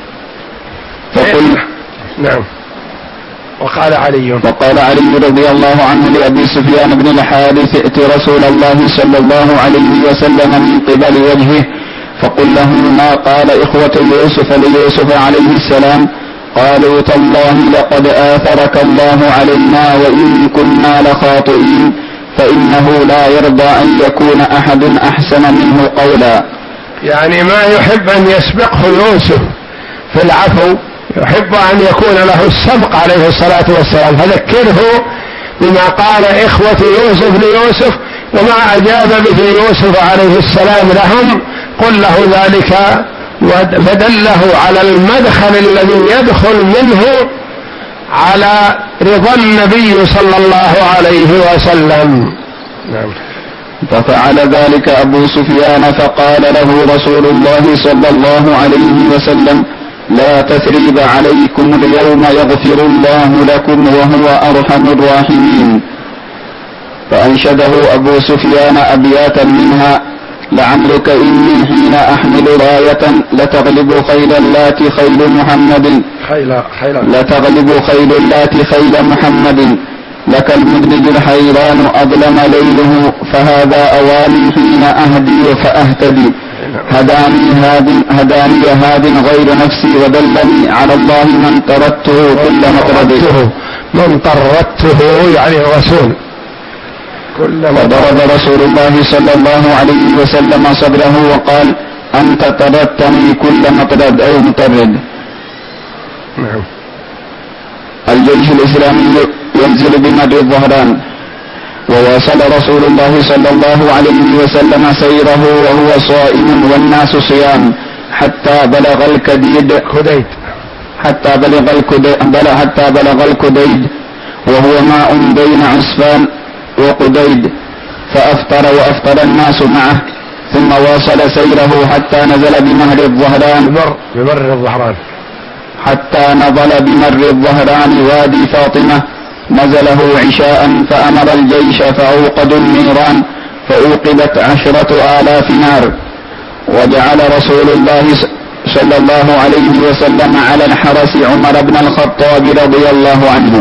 C: فقل
A: نعم. وقال علي
C: وقال علي رضي الله عنه لأبي سفيان بن الحارث ائت رسول الله صلى الله عليه وسلم من قبل وجهه فقل له ما قال إخوة يوسف ليوسف عليه السلام قالوا تالله لقد آثرك الله علينا وإن كنا لخاطئين فإنه لا يرضى أن يكون أحد أحسن منه قولا.
A: يعني ما يحب أن يسبقه يوسف في العفو، يحب أن يكون له السبق عليه الصلاة والسلام، فذكره بما قال إخوة يوسف ليوسف وما أجاب به يوسف عليه السلام لهم، قل له ذلك، فدله على المدخل الذي يدخل منه على رضا النبي صلى الله عليه وسلم. نعم.
C: ففعل ذلك أبو سفيان فقال له رسول الله صلى الله عليه وسلم لا تثريب عليكم اليوم يغفر الله لكم وهو أرحم الراحمين. فأنشده أبو سفيان أبياتا منها لعمرك إني حين أحمل راية لتغلب خيل اللات خيل محمد
A: خيل خيل
C: لتغلب خيل اللات خيل محمد لك المدلج الحيران أظلم ليله فهذا أواني حين أهدي فأهتدي هداني هاد هداني هاد غير نفسي ودلني على الله من طردته كل مطرده
A: من طردته يعني الرسول.
C: وضرب رسول الله صلى الله عليه وسلم صدره وقال أنت طردتني كل مطرد أو مطرد.
A: نعم.
C: الجيش الإسلامي ينزل بمر الظهران. وواصل رسول الله صلى الله عليه وسلم سيره وهو صائم والناس صيام حتى بلغ الكديد
A: كديد
C: حتى بلغ الكديد حتى بلغ الكديد وهو ماء بين عصفان وقديد، فأفطر وأفطر الناس معه، ثم واصل سيره حتى نزل بمهر الظهران
A: بمر, بمر الظهران
C: حتى نزل بمر الظهران وادي فاطمة، نزله عشاء فأمر الجيش فأوقدوا النيران فأوقدت عشرة آلاف نار. وجعل رسول الله صلى الله عليه وسلم على الحرس عمر بن الخطاب رضي الله عنه.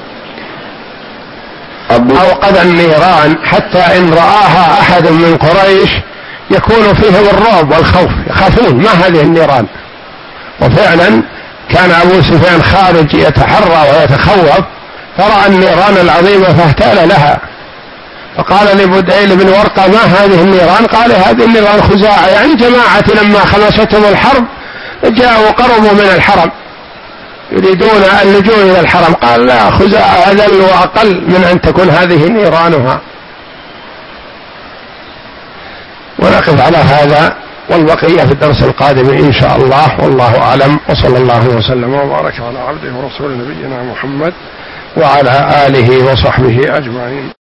A: أوقد النيران حتى إن رآها أحد من قريش يكون فيهم الرعب والخوف، يخافون ما هذه النيران. وفعلا كان أبو سفيان خارج يتحرى ويتخوف فرأى النيران العظيمة فاهتال لها، فقال لبديل بن ورقة ما هذه النيران؟ قال هذه النيران خزاعة، يعني جماعة لما خلصتهم الحرب جاءوا قربوا من الحرم يريدون اللجوء إلى الحرم، قال لا خزاعة أذل وأقل من أن تكون هذه نيرانها. ونقف على هذا والبقية في الدرس القادم إن شاء الله، والله أعلم، وصلى الله وسلم وبارك على عبده ورسوله نبينا محمد وعلى آله وصحبه أجمعين.